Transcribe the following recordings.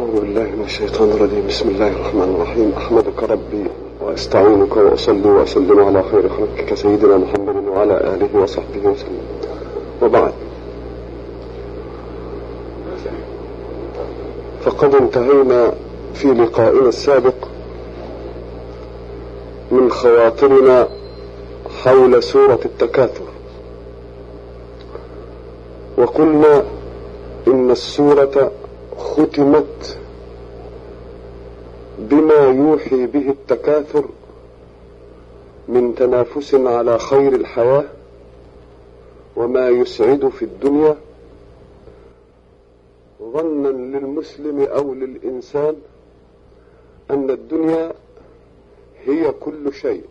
أعوذ بالله من الشيطان الرجيم. بسم الله الرحمن الرحيم. أحمدك ربي وأستعينك وأصلي وأسلم على خير خلقك سيدنا محمد وعلى آله وصحبه وسلم، وبعد. فقد انتهينا في لقائنا السابق من خواطرنا حول سورة التكاثر، وقلنا إن السورة ختمت بما يوحي به التكاثر من تنافس على خير الحياة وما يسعد في الدنيا، ظنا للمسلم أو للإنسان أن الدنيا هي كل شيء.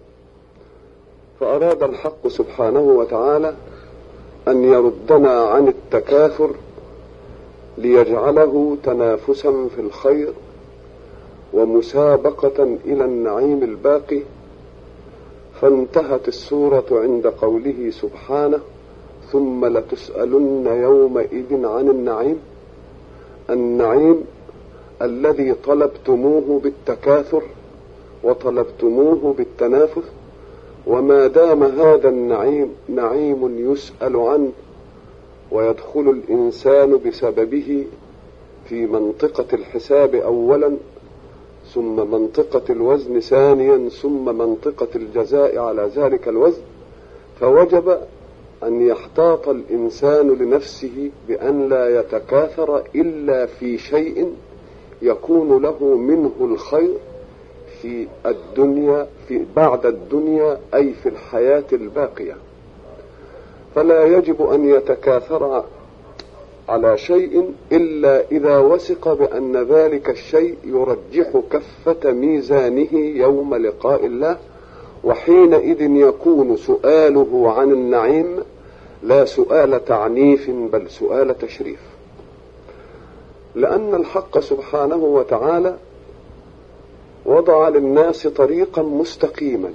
فأراد الحق سبحانه وتعالى أن يردنا عن التكاثر ليجعله تنافسا في الخير ومسابقة إلى النعيم الباقي. فانتهت السورة عند قوله سبحانه: ثم لتسألن يومئذ عن النعيم، النعيم الذي طلبتموه بالتكاثر وطلبتموه بالتنافس. وما دام هذا النعيم نعيم يسأل عنه ويدخل الإنسان بسببه في منطقة الحساب أولا، ثم منطقة الوزن ثانيا، ثم منطقة الجزاء على ذلك الوزن، فوجب أن يحتاط الإنسان لنفسه بأن لا يتكاثر إلا في شيء يكون له منه الخير في الدنيا، في بعد الدنيا، أي في الحياة الباقية. فلا يجب أن يتكاثر على شيء إلا إذا وثق بأن ذلك الشيء يرجح كفة ميزانه يوم لقاء الله، وحينئذ يكون سؤاله عن النعيم لا سؤال تعنيف بل سؤال تشريف، لأن الحق سبحانه وتعالى وضع للناس طريقا مستقيما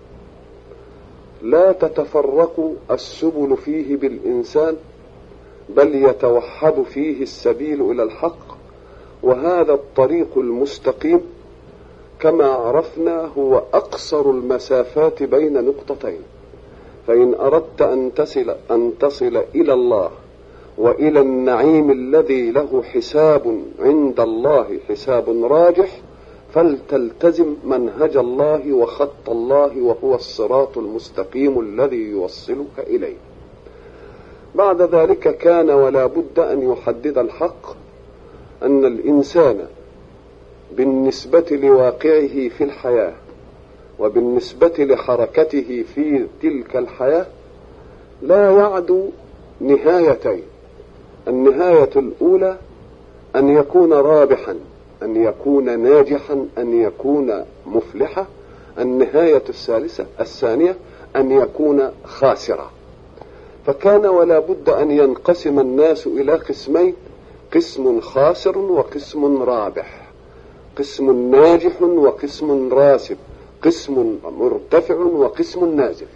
لا تتفرق السبل فيه بالإنسان، بل يتوحد فيه السبيل إلى الحق. وهذا الطريق المستقيم كما عرفنا هو أقصر المسافات بين نقطتين. فإن أردت أن تصل إلى الله وإلى النعيم الذي له حساب عند الله، حساب راجح، فلتلتزم منهج الله وخط الله، وهو الصراط المستقيم الذي يوصلك إليه. بعد ذلك كان ولا بد أن يحدد الحق أن الإنسان بالنسبة لواقعه في الحياة وبالنسبة لحركته في تلك الحياة لا يعدو نهايتين: النهاية الأولى أن يكون رابحا، أن يكون ناجحا، أن يكون مفلحا. النهاية الثانية أن يكون خاسرا. فكان ولا بد أن ينقسم الناس إلى قسمين: قسم خاسر وقسم رابح، قسم ناجح وقسم راسب، قسم مرتفع وقسم نازل.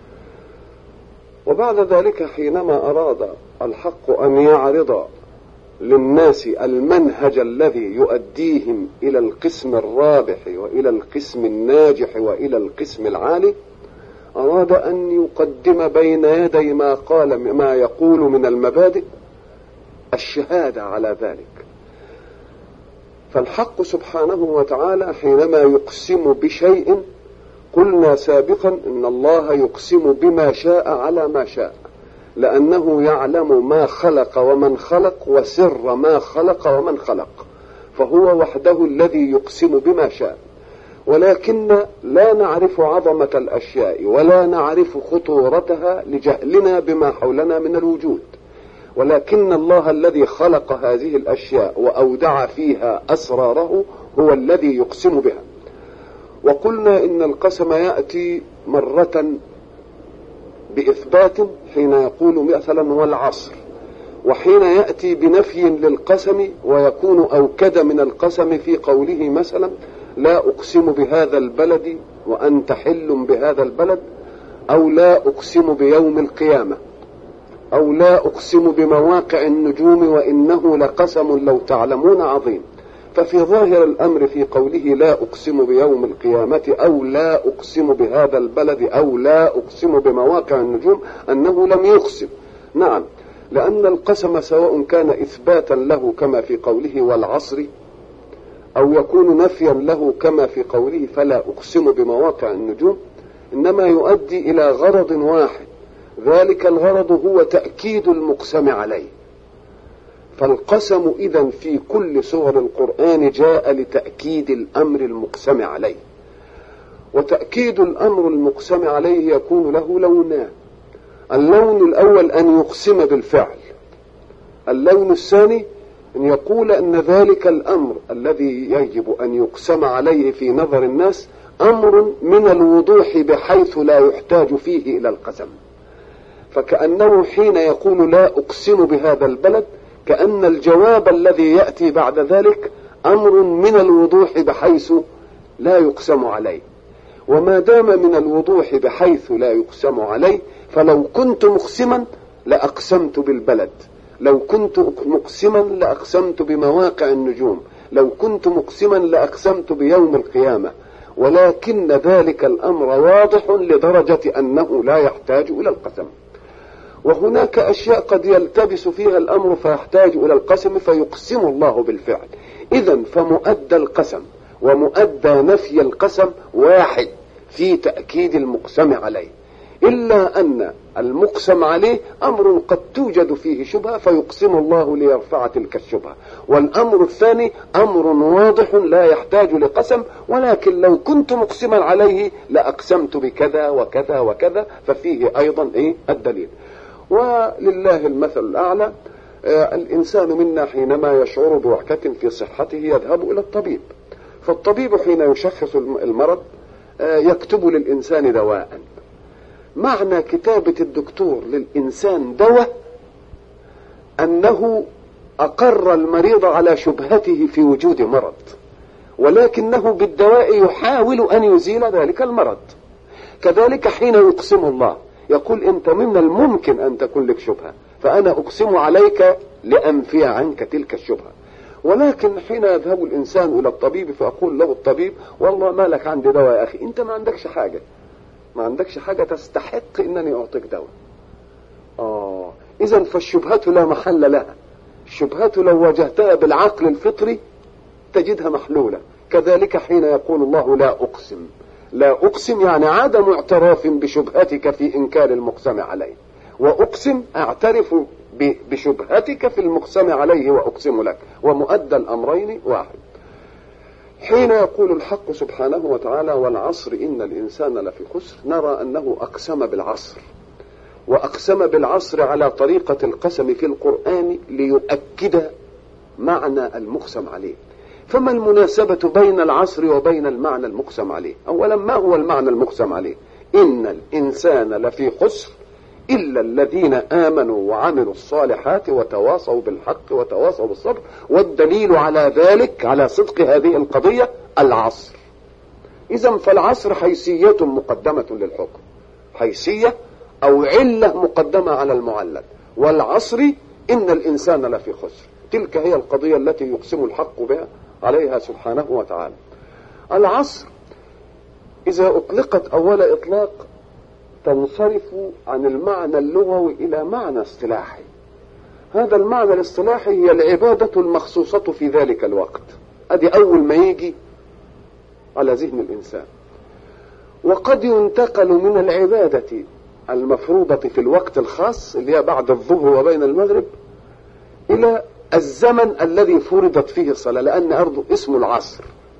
وبعد ذلك حينما أراد الحق أن يعرض للناس المنهج الذي يؤديهم إلى القسم الرابح وإلى القسم الناجح وإلى القسم العالي، أراد أن يقدم بين يدي ما يقول من المبادئ الشهادة على ذلك. فالحق سبحانه وتعالى حينما يقسم بشيء، قلنا سابقا إن الله يقسم بما شاء على ما شاء، لأنه يعلم ما خلق ومن خلق وسر ما خلق ومن خلق، فهو وحده الذي يقسم بما شاء. ولكن لا نعرف عظمة الأشياء ولا نعرف خطورتها لجهلنا بما حولنا من الوجود، ولكن الله الذي خلق هذه الأشياء وأودع فيها أسراره هو الذي يقسم بها. وقلنا إن القسم يأتي مرة بإثبات حين يقول مثلا والعصر، وحين يأتي بنفي للقسم ويكون أوكد من القسم في قوله مثلا لا أقسم بهذا البلد وأنت حل بهذا البلد، أو لا أقسم بيوم القيامة، أو لا أقسم بمواقع النجوم وإنه لقسم لو تعلمون عظيم. ففي ظاهر الأمر في قوله لا أقسم بيوم القيامة أو لا أقسم بهذا البلد أو لا أقسم بمواقع النجوم أنه لم يقسم. نعم، لأن القسم سواء كان إثباتا له كما في قوله والعصر، أو يكون نفيا له كما في قوله فلا أقسم بمواقع النجوم، إنما يؤدي إلى غرض واحد، ذلك الغرض هو تأكيد المقسم عليه. فالقسم إذن في كل سور القرآن جاء لتأكيد الأمر المقسم عليه، وتأكيد الأمر المقسم عليه يكون له لونان: اللون الأول أن يقسم بالفعل، اللون الثاني أن يقول أن ذلك الأمر الذي يجب أن يقسم عليه في نظر الناس أمر من الوضوح بحيث لا يحتاج فيه إلى القسم. فكأنه حين يقول لا أقسم بهذا البلد كأن الجواب الذي يأتي بعد ذلك أمر من الوضوح بحيث لا يقسم عليه، وما دام من الوضوح بحيث لا يقسم عليه فلو كنت مقسما لأقسمت بالبلد، لو كنت مقسما لأقسمت بمواقع النجوم، لو كنت مقسما لأقسمت بيوم القيامة، ولكن ذلك الأمر واضح لدرجة أنه لا يحتاج إلى القسم. وهناك أشياء قد يلتبس فيها الأمر فيحتاج إلى القسم فيقسم الله بالفعل. إذن فمؤدى القسم ومؤدى نفي القسم واحد في تأكيد المقسم عليه، إلا أن المقسم عليه أمر قد توجد فيه شبهة فيقسم الله ليرفع تلك الشبهة، والأمر الثاني أمر واضح لا يحتاج لقسم، ولكن لو كنت مقسما عليه لأقسمت بكذا وكذا وكذا، ففيه أيضا الدليل. ولله المثل الأعلى. الإنسان منا حينما يشعر بوعكة في صحته يذهب إلى الطبيب، فالطبيب حين يشخص المرض يكتب للإنسان دواء. معنى كتابة الدكتور للإنسان دواء أنه أقر المريض على شبهته في وجود مرض، ولكنه بالدواء يحاول أن يزيل ذلك المرض. كذلك حين يقسم الله يقول أنت من الممكن أن تكون لك شبهة، فأنا أقسم عليك لأنفي عنك تلك الشبهة. ولكن حين يذهب الإنسان إلى الطبيب فأقول له الطبيب والله ما لك عندي دواء يا أخي، أنت ما عندكش حاجة، ما عندكش حاجة تستحق أنني أعطيك دواء. إذن فالشبهة لا محل لها، الشبهة لو واجهتها بالعقل الفطري تجدها محلولة. كذلك حين يقول الله لا أقسم، لا أقسم يعني عدم اعتراف بشبهتك في إنكار المقسم عليه، وأقسم أعترف بشبهتك في المقسم عليه وأقسم لك، ومؤدى الأمرين واحد. حين يقول الحق سبحانه وتعالى والعصر إن الإنسان لفي خسر، نرى أنه أقسم بالعصر، وأقسم بالعصر على طريقة القسم في القرآن ليؤكد معنى المقسم عليه. فما المناسبة بين العصر وبين المعنى المقسم عليه؟ أولا ما هو المعنى المقسم عليه؟ إن الإنسان لفي خسر إلا الذين آمنوا وعملوا الصالحات وتواصوا بالحق وتواصوا بالصبر. والدليل على ذلك على صدق هذه القضية العصر. إذن فالعصر حيثية مقدمة للحكم، حيثية أو علة مقدمة على المعلل. والعصر إن الإنسان لفي خسر، تلك هي القضية التي يقسم الحق بها عليها سبحانه وتعالى. العصر إذا أطلقت أول إطلاق تنصرف عن المعنى اللغوي إلى معنى اصطلاحي. هذا المعنى الاصطلاحي هي العبادة المخصوصة في ذلك الوقت، أدي أول ما يجي على ذهن الإنسان. وقد ينتقل من العبادة المفروضة في الوقت الخاص اللي هي بعد الظهر وبين المغرب إلى الزمن الذي فرضت فيه الصلاة، لأن أرضه اسم العصر.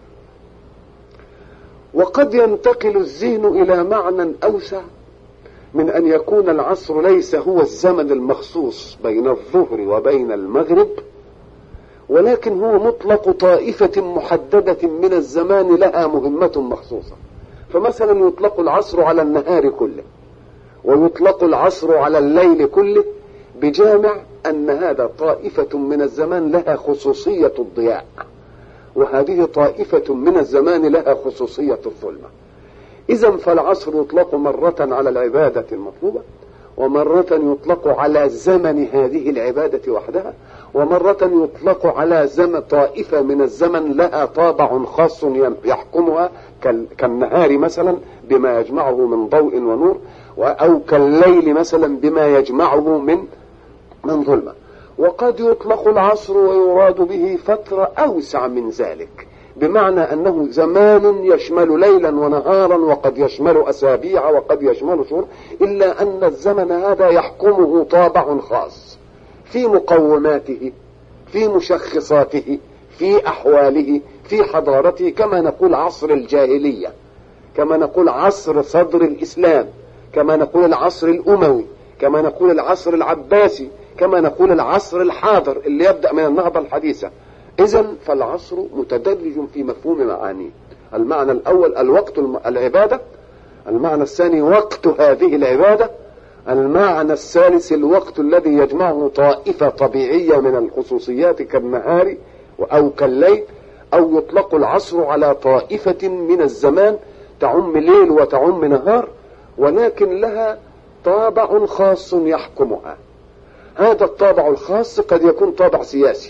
وقد ينتقل الذهن إلى معنى أوسع من أن يكون العصر ليس هو الزمن المخصوص بين الظهر وبين المغرب، ولكن هو مطلق طائفة محددة من الزمان لها مهمة مخصوصة. فمثلا يطلق العصر على النهار كله، ويطلق العصر على الليل كله، بجامع أن هذا طائفة من الزمان لها خصوصية الضياء، وهذه طائفة من الزمان لها خصوصية الظلمة. إذن فالعصر يطلق مرة على العبادة المطلوبة، ومرة يطلق على زمن هذه العبادة وحدها، ومرة يطلق على طائفة من الزمن لها طابع خاص يحكمها، كالنهار مثلا بما يجمعه من ضوء ونور، أو كالليل مثلا بما يجمعه من ظلمة. وقد يطلق العصر ويراد به فترة أوسع من ذلك، بمعنى أنه زمان يشمل ليلا ونهارا، وقد يشمل أسابيع، وقد يشمل شهور، إلا أن الزمن هذا يحكمه طابع خاص في مقوماته، في مشخصاته، في أحواله، في حضارته، كما نقول عصر الجاهلية، كما نقول عصر صدر الإسلام، كما نقول العصر الأموي، كما نقول العصر العباسي، كما نقول العصر الحاضر اللي يبدأ من النهضة الحديثة. إذن فالعصر متدرج في مفهوم معانيه. المعنى الأول الوقت العبادة، المعنى الثاني وقت هذه العبادة، المعنى الثالث الوقت الذي يجمعه طائفة طبيعية من الخصوصيات كالنهار أو كالليل، أو يطلق العصر على طائفة من الزمان تعم ليل وتعم نهار، ولكن لها طابع خاص يحكمها. هذا الطابع الخاص قد يكون طابع سياسي،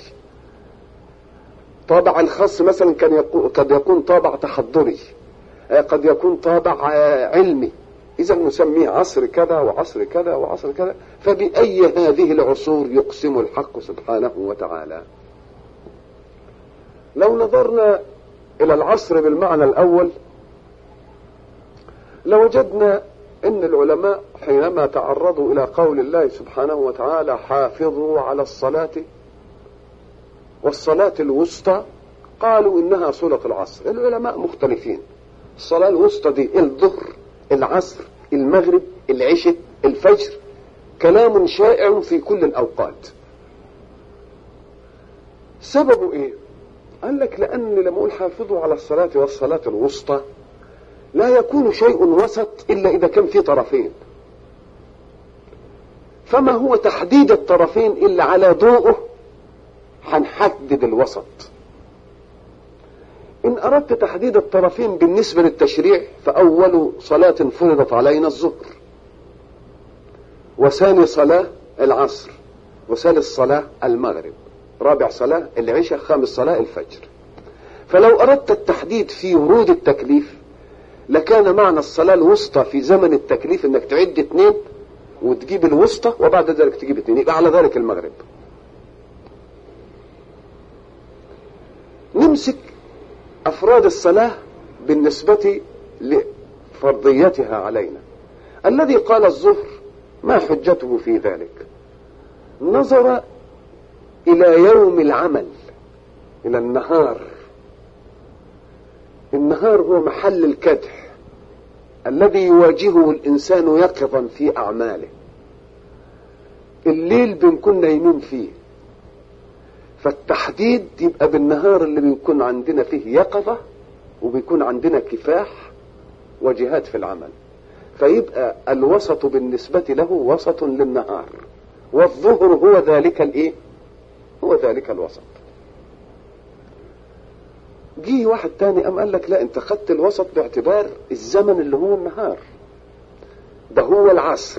طابع الخاص مثلا قد يكون طابع تحضري، قد يكون طابع علمي. إذا نسميه عصر كذا وعصر كذا وعصر كذا. فبأي هذه العصور يقسم الحق سبحانه وتعالى؟ لو نظرنا إلى العصر بالمعنى الأول لوجدنا أن العلماء حينما تعرضوا إلى قول الله سبحانه وتعالى حافظوا على الصلاة والصلاة الوسطى، قالوا إنها صلة العصر. العلماء مختلفين. الصلاة الوسطى دي الظهر، العصر، المغرب، العشاء، الفجر، كلام شائع في كل الأوقات. سببه إيه؟ قال لك لأن لما أقول حافظوا على الصلاة والصلاة الوسطى لا يكون شيء وسط إلا إذا كان في طرفين. فما هو تحديد الطرفين إلا على ضوءه هنحدد الوسط. إن أردت تحديد الطرفين بالنسبة للتشريع فأول صلاة فرضت علينا الظهر، وثاني صلاة العصر، وثالث صلاة المغرب، رابع صلاة العشاء، خامس صلاة الفجر. فلو أردت التحديد في ورود التكليف لكان معنى الصلاة الوسطى في زمن التكليف انك تعد 2 وتجيب الوسطى وبعد ذلك تجيب 2، يبقى على ذلك المغرب. نمسك أفراد الصلاة بالنسبة لفرضيتها علينا. الذي قال الظهر ما حجته في ذلك؟ نظر إلى يوم العمل، إلى النهار. النهار هو محل الكدح الذي يواجهه الإنسان يقظا في أعماله. الليل بنكون نايمين فيه، فالتحديد يبقى بالنهار اللي بيكون عندنا فيه يقظة وبيكون عندنا كفاح وجهاد في العمل، فيبقى الوسط بالنسبة له وسط للنهار، والظهر هو ذلك الايه؟ هو ذلك الوسط. جه واحد تاني قال لك لا، انت خدت الوسط باعتبار الزمن اللي هو النهار، ده هو العصر.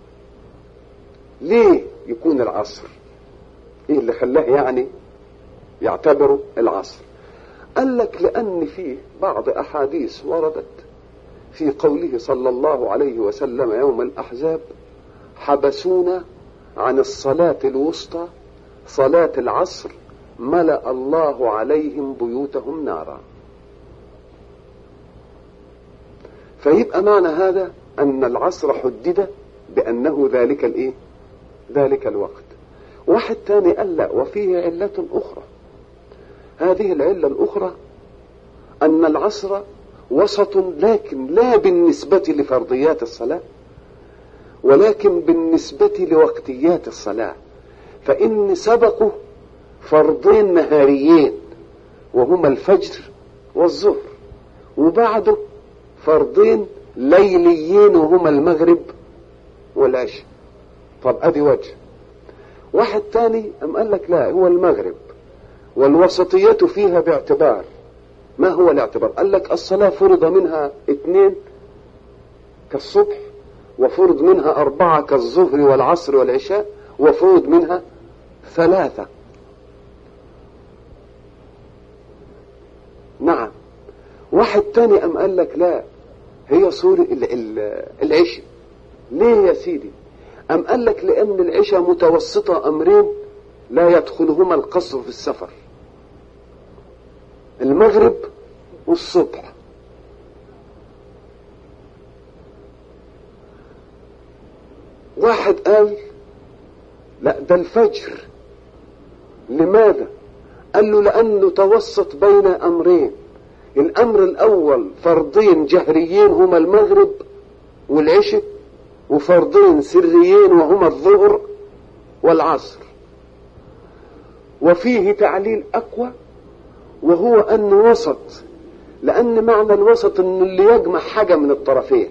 ليه يكون العصر؟ ايه اللي خلاه يعني يعتبره العصر؟ قال لك لأن فيه بعض أحاديث وردت في قوله صلى الله عليه وسلم يوم الأحزاب حبسونا عن الصلاة الوسطى صلاة العصر ملأ الله عليهم بيوتهم نارا. فيبقى معنى هذا أن العصر حدد بأنه ذلك الايه؟ ذلك الوقت. واحد تاني قال لا، وفيه علة أخرى. هذه العلة الأخرى أن العصر وسط، لكن لا بالنسبة لفرضيات الصلاة، ولكن بالنسبة لوقتيات الصلاة. فإن سبقوا فرضين نهاريين وهما الفجر والظهر، وبعده فرضين ليليين وهما المغرب والعشاء. طب ادي وجه. واحد تاني قال لك لا، هو المغرب، والوسطية فيها باعتبار. ما هو الاعتبار؟ قال لك الصلاة فرض منها 2 كالصبح، وفرض منها 4 كالظهر والعصر والعشاء، وفرض منها 3 واحد تاني قام قال لك لا، هي صورة العشاء. ليه يا سيدي؟ قام قال لك لأن العشاء متوسطة أمرين لا يدخلهما القصر في السفر، المغرب والصبح. واحد قال لا، ده الفجر. لماذا؟ قال له لأنه توسط بين أمرين، الأمر الأول فرضين جهريين هما المغرب والعشاء، وفرضين سريين وهما الظهر والعصر. وفيه تعليل أقوى وهو أنه وسط، لأن معنى الوسط أنه اللي يجمع حاجة من الطرفين،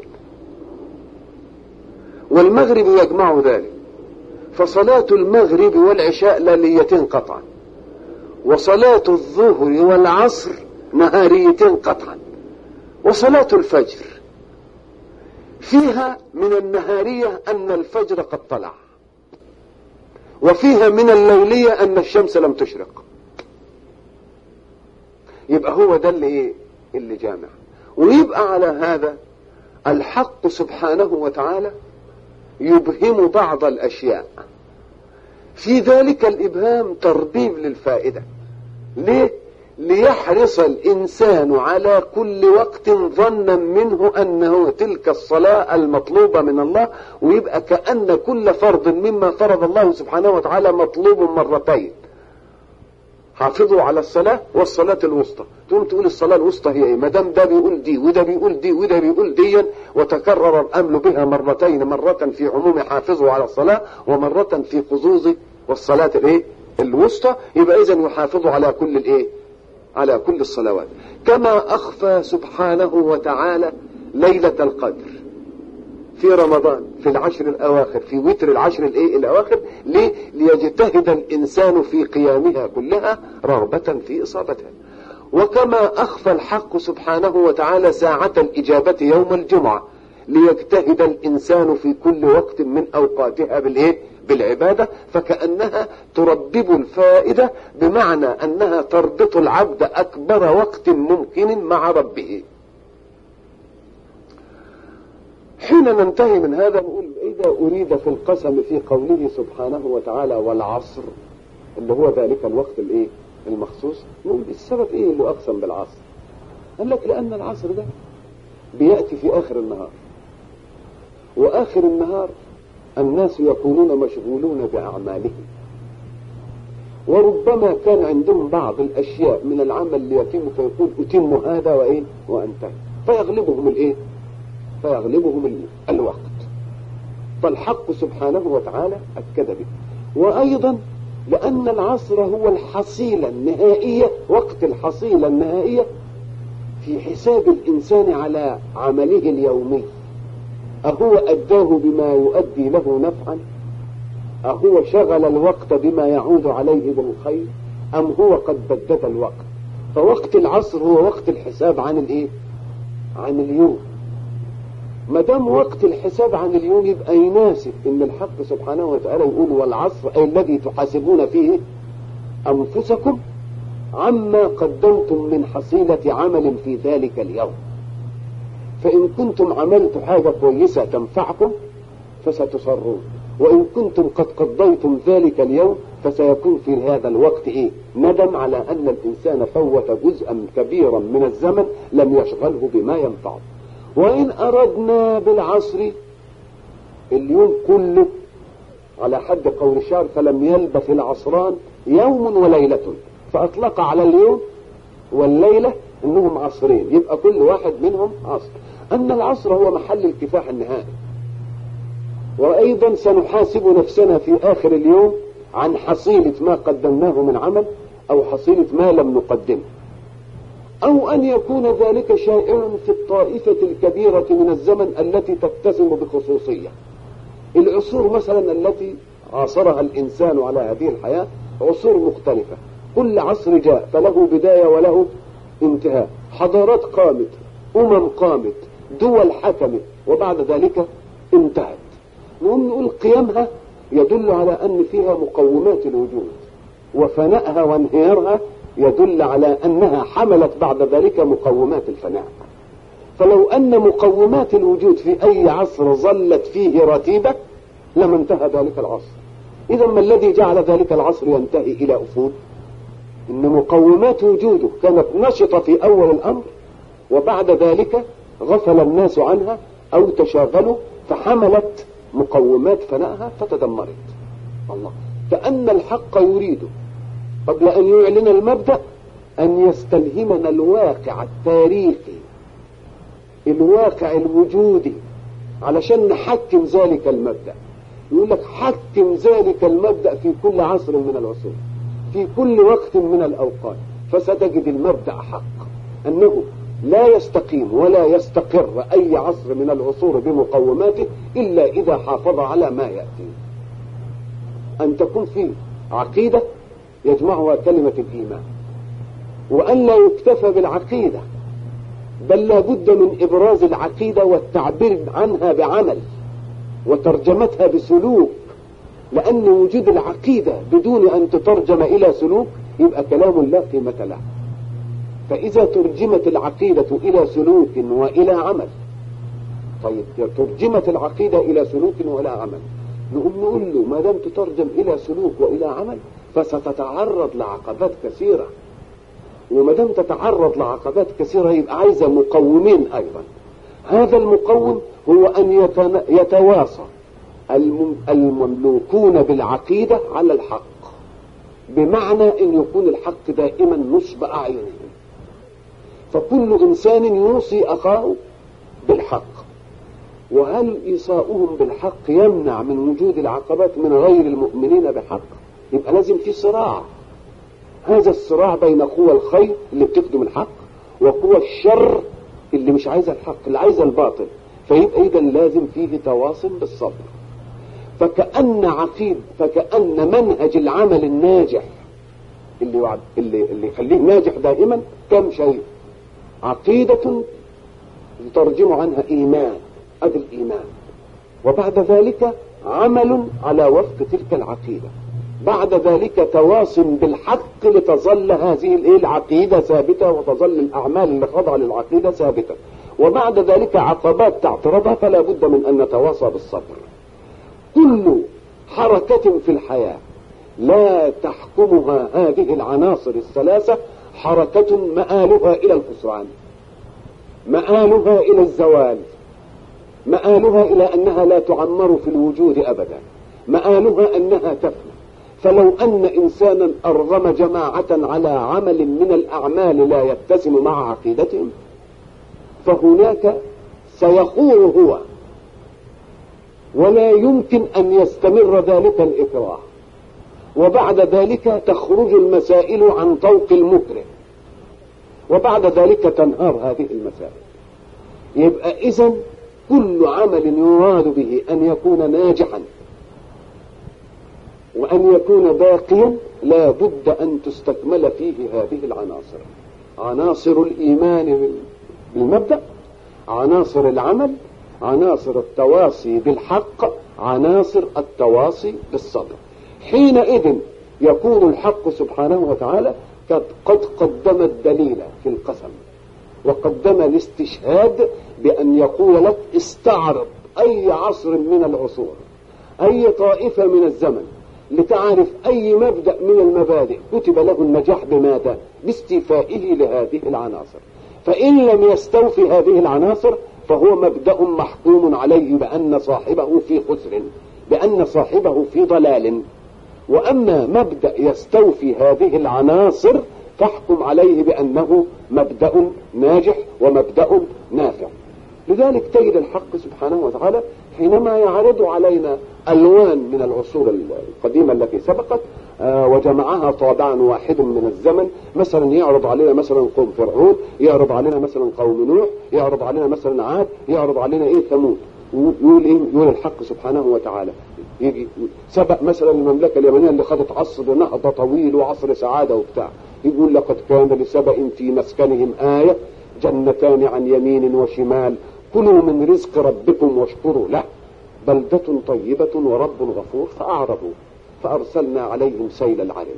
والمغرب يجمع ذلك. فصلاة المغرب والعشاء ليلتين قطعا، وصلاة الظهر والعصر نهاريتين قطعا، وصلاة الفجر فيها من النهارية أن الفجر قد طلع، وفيها من الليلية أن الشمس لم تشرق. يبقى هو ده اللي جامع. ويبقى على هذا الحق سبحانه وتعالى يبهم بعض الأشياء، في ذلك الإبهام تربيب للفائدة. ليه؟ ليحرص الإنسان على كل وقت ظنا منه أنه تلك الصلاة المطلوبة من الله، ويبقى كأن كل فرض مما فرض الله سبحانه وتعالى مطلوب مرتين. حافظوا على الصلاة والصلاة الوسطى، تقوم تقول الصلاة الوسطى هي ايه؟ ما دام ده بيقول دي وده بيقول دي وده بيقول دي، وتكرر الأمر بها مرتين، مرة في عموم حافظوا على الصلاة، ومرة في خصوص والصلاة الوسطى، يبقى إذن يحافظوا على كل على كل الصلوات. كما أخفى سبحانه وتعالى ليلة القدر في رمضان في العشر الأواخر، في وتر العشر الأواخر. ليه؟ ليجتهد الإنسان في قيامها كلها رغبة في إصابتها. وكما أخفى الحق سبحانه وتعالى ساعة الإجابة يوم الجمعة، ليجتهد الإنسان في كل وقت من أوقاتها بالعبادة، فكأنها تربب الفائدة، بمعنى أنها تربط العبد أكبر وقت ممكن مع ربه. حين ننتهي من هذا نقول إذا أريد في القسم في قوله سبحانه وتعالى والعصر، اللي هو ذلك الوقت المخصوص، نقول السبب اللي أقسم بالعصر؟ قال لك لأن العصر ده بيأتي في آخر النهار، وآخر النهار الناس يكونون مشغولون بأعمالهم، وربما كان عندهم بعض الأشياء من العمل ليتم، فيقول أتم هذا وأنتهي، فيغلبهم الوقت. فالحق سبحانه وتعالى أكد به. وأيضا لأن العصر هو الحصيلة النهائية، وقت الحصيلة النهائية في حساب الإنسان على عمله اليومي، أهو أداه بما يؤدي له نفعا، أهو شغل الوقت بما يعود عليه بالخير، أم هو قد بدد الوقت. فوقت العصر هو وقت الحساب عن اليوم. ما دام وقت الحساب عن اليوم، يبقى يناسب ان الحق سبحانه وتعالى يقول والعصر أي الذي تحاسبون فيه أنفسكم عما قدمتم من حصيلة عمل في ذلك اليوم. فإن كنتم عملتم حاجة كويسة تنفعكم فستصرون، وإن كنتم قد قضيتم ذلك اليوم فسيكون في هذا الوقت ندم على أن الإنسان فوت جزءا كبيرا من الزمن لم يشغله بما ينفعه. وإن أردنا بالعصر اليوم كله، على حد قول الشاعر فلم يلبث العصران يوم وليلة، فأطلق على اليوم والليلة إنهم عصرين، يبقى كل واحد منهم عصر. أن العصر هو محل الكفاح النهائي. وأيضا سنحاسب نفسنا في آخر اليوم عن حصيلة ما قدمناه من عمل، أو حصيلة ما لم نقدمه، أو أن يكون ذلك شائعا في الطائفة الكبيرة من الزمن التي تتسم بخصوصية. العصور مثلا التي عاصرها الإنسان على هذه الحياة عصور مختلفة، كل عصر جاء فله بداية وله انتهاء، حضارات قامت، قامت، دول حكمت، وبعد ذلك انتهت. نقول قيامها يدل على أن فيها مقومات الوجود، وفنائها وانهيارها يدل على أنها حملت بعد ذلك مقومات الفناء. فلو أن مقومات الوجود في أي عصر ظلت فيه رتيبة لما انتهى ذلك العصر. إذا ما الذي جعل ذلك العصر ينتهي إلى أفول؟ إن مقومات وجوده كانت نشطة في أول الأمر، وبعد ذلك غفل الناس عنها أو تشاغلوا فحملت مقومات فنائها فتدمرت. الله، كأن الحق يريد قبل أن يعلن المبدأ أن يستلهمنا الواقع التاريخي، الواقع الوجودي، علشان نحكم ذلك المبدأ. يقول لك حكم ذلك المبدأ في كل عصر من العصور، في كل وقت من الأوقات، فستجد المبدأ حق، أنه لا يستقيم ولا يستقر أي عصر من العصور بمقوماته إلا إذا حافظ على ما يأتي. أن تكون فيه عقيدة يجمعها كلمة الإيمان، وأن لا يكتفى بالعقيدة، بل لا بد من إبراز العقيدة والتعبير عنها بعمل وترجمتها بسلوك، لأن وجود العقيدة بدون أن تترجم إلى سلوك يبقى كلام لا قيمة له. فإذا ترجمت العقيدة إلى سلوك وإلى عمل، طيب ترجمت العقيدة إلى سلوك وإلى عمل، نقول له ما دام تترجم إلى سلوك وإلى عمل فستتعرض لعقبات كثيرة، وما دام تتعرض لعقبات كثيرة يبقى عايزة مقومين أيضا. هذا المقوم هو أن يتواصى المملوكون بالعقيدة على الحق، بمعنى أن يكون الحق دائما نصب أعينهم، فكل إنسان يوصي أخاه بالحق. وهل إيصاؤهم بالحق يمنع من وجود العقبات من غير المؤمنين بحق؟ يبقى لازم في صراع. هذا الصراع بين قوى الخير اللي بتخدم الحق وقوى الشر اللي مش عايزة الحق، اللي عايزة الباطل. فيبقى إذا لازم فيه تواصل بالصبر. فكأن منهج العمل الناجح اللي يخليه ناجح دائما كم شيء: عقيدة يترجم عنها إيمان، أدي الإيمان، وبعد ذلك عمل على وفق تلك العقيدة، بعد ذلك تواصل بالحق لتظل هذه العقيدة ثابتة وتظل الأعمال اللي خاضعة للعقيدة ثابتة، وبعد ذلك عقبات تعترضها فلا بد من أن نتواصى بالصبر. كل حركة في الحياة لا تحكمها هذه العناصر الثلاثة حركة مآلها إلى الخسران، مآلها إلى الزوال، مآلها إلى أنها لا تعمر في الوجود أبدا، مآلها أنها تفنى. فلو أن إنسانا أرغم جماعة على عمل من الأعمال لا يتسم مع عقيدتهم فهناك سيخور هو، ولا يمكن أن يستمر ذلك الإكراه، وبعد ذلك تخرج المسائل عن طوق المكره، وبعد ذلك تنهار هذه المسائل. يبقى إذن كل عمل يراد به أن يكون ناجحا وأن يكون باقيا لا بد أن تستكمل فيه هذه العناصر: عناصر الإيمان بالمبدأ، عناصر العمل، عناصر التواصي بالحق، عناصر التواصي بالصبر. حينئذ يكون الحق سبحانه وتعالى قد قدم الدليل في القسم، وقدم الاستشهاد بأن يقول لك استعرض أي عصر من العصور، أي طائفة من الزمن، لتعرف أي مبدأ من المبادئ كتب له النجاح بماذا؟ باستيفائه لهذه العناصر. فإن لم يستوفي هذه العناصر فهو مبدأ محكوم عليه بأن صاحبه في خسر، بأن صاحبه في ضلال. وأما مبدأ يستوفي هذه العناصر فاحكم عليه بأنه مبدأ ناجح ومبدأ نافع. لذلك تجد الحق سبحانه وتعالى حينما يعرض علينا ألوان من العصور القديمة التي سبقت وجمعها طابعا واحد من الزمن، مثلا يعرض علينا مثلا قوم فرعون، يعرض علينا مثلا قوم نوح، يعرض علينا مثلا عاد، يعرض علينا ثمود. يقول الحق سبحانه وتعالى يجي سبق مثلا المملكة اليمنية اللي خدت عصر نهضة طويل وعصر سعادة وبتاع، يقول لقد كان لسبأ في مسكنهم آية جنتان عن يمين وشمال كلوا من رزق ربكم واشكروا له بلدة طيبة ورب غفور فأعرضوا فأرسلنا عليهم سيل العرم.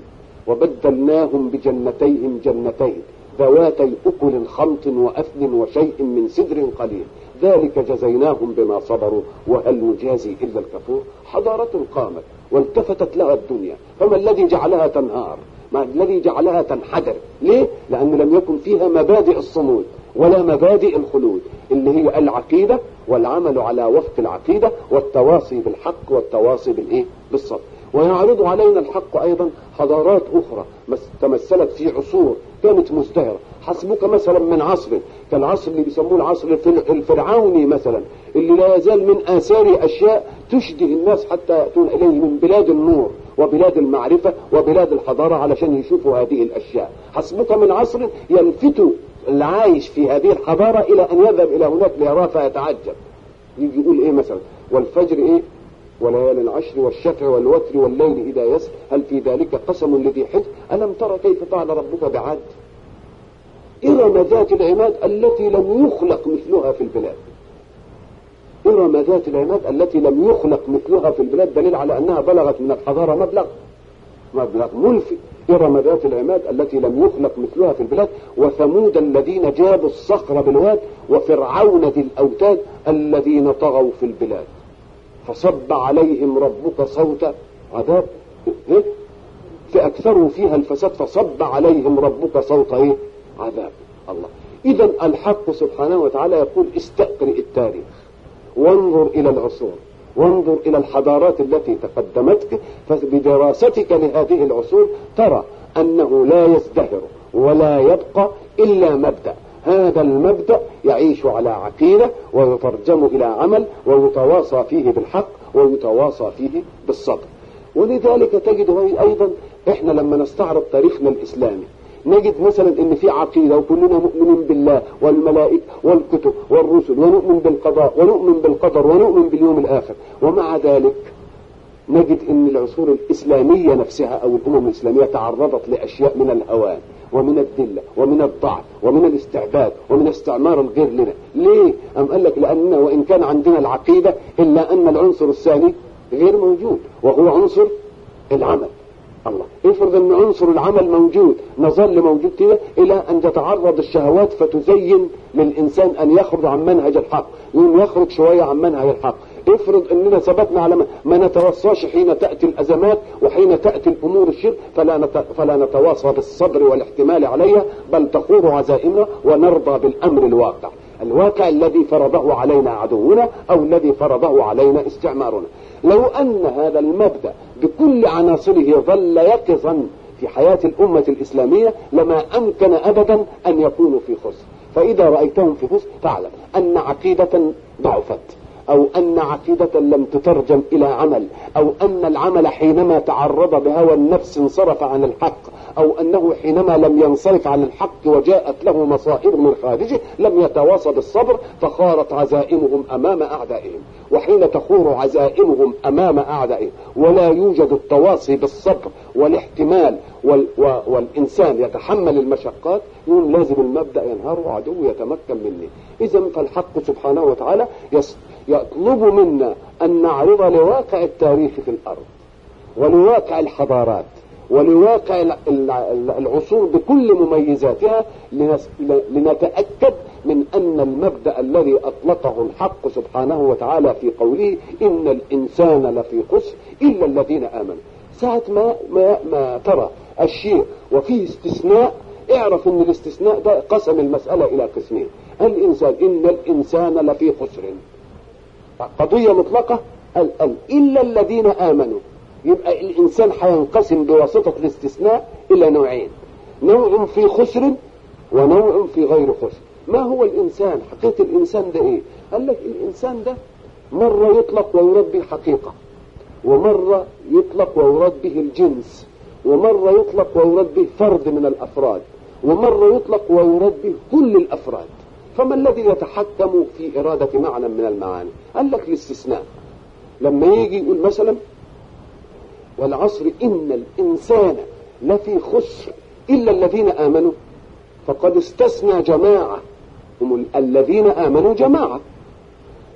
وبدلناهم بجنتيهم جنتين ذواتي أكل خمط وأثل وشيء من سدر قليل ذلك جزيناهم بما صبروا وهل نجازي إلا الكفور. حضارة قامت والتفتت لها الدنيا، فما الذي جعلها تنهار؟ ما الذي جعلها تنحدر؟ ليه؟ لأن لم يكن فيها مبادئ الصمود ولا مبادئ الخلود، اللي هي العقيدة والعمل على وفق العقيدة والتواصي بالحق والتواصي بالصبر. ويعرض علينا الحق أيضا حضارات أخرى تمثلت في عصور كانت مزدهرة. حسبك مثلا من عصر كالعصر اللي بيسموه العصر الفرعوني مثلا، اللي لا يزال من آثار أشياء تشبه الناس حتى يأتون إليه من بلاد النور وبلاد المعرفة وبلاد الحضارة علشان يشوفوا هذه الأشياء. حسبك من عصر يلفت العايش في هذه الحضارة إلى أن يذهب إلى هناك ليراه فيتعجب. يجي يقول إيه مثلا والفجر وليالي العشر والشفع والوتر والليل إذا يسر هل في ذلك قسم لذي حجر ألم ترى كيف فعل ربك بعاد إرم ذات العماد التي لم يخلق مثلها في البلاد. إرم ذات العماد التي لم يخلق مثلها في البلاد، دليل على أنها بلغت من الحضارة مبلغ ملفي. إرم ذات العماد التي لم يخلق مثلها في البلاد وثمود الذين جابوا الصخر بالواد وفرعون ذي الأوتاد الذين طغوا في البلاد فصب عليهم ربك صوت عذاب فأكثروا فيها الفساد فصب عليهم ربك صوت عذاب. الله. إذن الحق سبحانه وتعالى يقول استقرئ التاريخ وانظر إلى العصور وانظر إلى الحضارات التي تقدمتك، فبدراستك لهذه العصور ترى أنه لا يزدهر ولا يبقى إلا مبدأ. هذا المبدأ يعيش على عقيدة ويترجم إلى عمل ويتواصى فيه بالحق ويتواصى فيه بالصبر. ولذلك تجد أيضا إحنا لما نستعرض تاريخنا الإسلامي نجد مثلا ان في عقيدة وكلنا مؤمنين بالله والملائكة والكتب والرسل ونؤمن بالقضاء ونؤمن بالقدر ونؤمن باليوم الآخر، ومع ذلك نجد ان العصور الإسلامية نفسها او الأمم الإسلامية تعرضت لأشياء من الهوان ومن الذلة ومن الضعف ومن الاستعباد ومن استعمار الغير لنا. ليه؟ أم قال لك لأن وإن كان عندنا العقيدة إلا أن العنصر الثاني غير موجود وهو عنصر العمل. الله. افرض ان عنصر العمل موجود نظل موجود كده الى ان تتعرض الشهوات فتزين للانسان ان يخرج عن منهج الحق، يخرج شوية عن منهج الحق. افرض اننا ثبتنا على ما نتوصاش حين تأتي الازمات وحين تأتي الامور الشر فلا نتواصى بالصبر والاحتمال عليها، بل تخور عزائمنا ونرضى بالامر الواقع الذي فرضه علينا عدونا او الذي فرضه علينا استعمارنا. لو ان هذا المبدأ بكل عناصره ظل يقظا في حياة الأمة الإسلامية لما أمكن أبدا أن يكونوا في خسر. فإذا رأيتهم في خسر فاعلم أن عقيدة ضعفت، أو أن عقيدة لم تترجم إلى عمل، أو أن العمل حينما تعرض بهوى النفس انصرف عن الحق، أو أنه حينما لم ينصرف عن الحق وجاءت له مصائب من خارجه لم يتواصى بالصبر فخارت عزائمهم أمام أعدائهم. وحين تخور عزائمهم أمام أعدائهم ولا يوجد التواصي بالصبر والاحتمال والإنسان يتحمل المشقات يوم لازم المبدأ ينهار وعدو يتمكن مني. إذن فالحق سبحانه وتعالى يطلب منا أن نعرض لواقع التاريخ في الأرض ولواقع الحضارات ولواقع العصور بكل مميزاتها لنتأكد من أن المبدأ الذي أطلقه الحق سبحانه وتعالى في قوله إن الإنسان لفي خسر إلا الذين آمنوا. ساعة ما ترى الشيء وفيه استثناء اعرف أن الاستثناء ده قسم المسألة إلى قسمين. الإنسان إن الإنسان لفي خسر قضية مطلقة إلا الذين آمنوا، يبقى الإنسان هينقسم بواسطة الاستثناء إلى نوعين، نوع في خسر ونوع في غير خسر. ما هو الإنسان؟ حقيقة الإنسان ده إيه؟ قال لك الإنسان ده مرة يطلق ويراد به حقيقة، ومرة يطلق ويراد به الجنس، ومرة يطلق ويراد به فرد من الأفراد، ومرة يطلق ويراد به كل الأفراد. فما الذي يتحكم في إرادة معنى من المعاني؟ قال لك الاستثناء. لما يجي يقول مثلا والعصر إن الإنسان لفي خسر إلا الذين آمنوا، فقد استثنى جماعة، هم الذين آمنوا جماعة،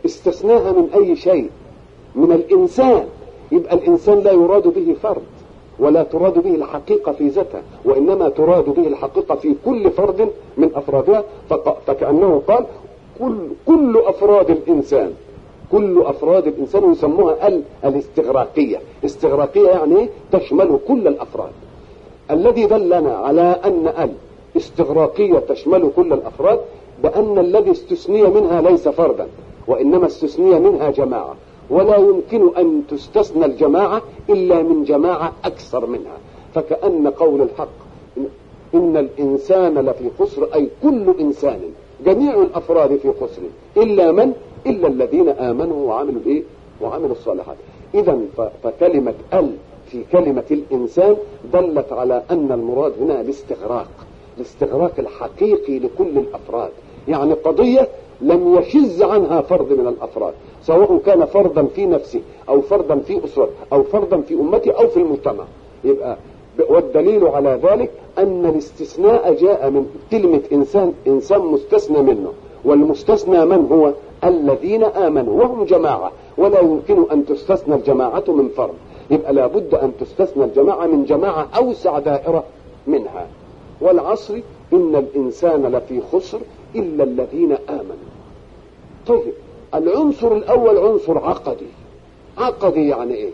استثناها من أي شيء؟ من الإنسان. يبقى الإنسان لا يراد به فرد ولا تراد به الحقيقة في ذاتها، وإنما تراد به الحقيقة في كل فرد من أفرادها. فكأنه قال كل أفراد الإنسان، كل أفراد الإنسان، يسموها الاستغراقية. استغراقية يعني تشمل كل الأفراد. الذي دلنا على أن الاستغراقية تشمل كل الأفراد بأن الذي استثني منها ليس فردا، وإنما استثني منها جماعة، ولا يمكن أن تستثنى الجماعة إلا من جماعة أكثر منها. فكأن قول الحق إن الإنسان لفي خسر، أي كل إنسان، جميع الأفراد في خسر إلا الذين آمنوا وعملوا الإيه؟ وعملوا الصالحات. إذا فكلمة في كلمة الإنسان دلت على أن المراد هنا الاستغراق الحقيقي لكل الأفراد، يعني قضية لم يشذ عنها فرد من الأفراد، سواء كان فردا في نفسه أو فردا في أسرته أو فردا في أمته أو في المجتمع. يبقى والدليل على ذلك أن الاستثناء جاء من كلمة إنسان مستثنى منه، والمستثنى من هو؟ الذين آمنوا، وهم جماعة، ولا يمكن أن تستثنى الجماعة من فرد. يبقى لابد أن تستثنى الجماعة من جماعة أوسع دائرة منها. والعصر إن الإنسان لفي خسر إلا الذين آمنوا. طيب العنصر الأول عنصر عقدي يعني إيه؟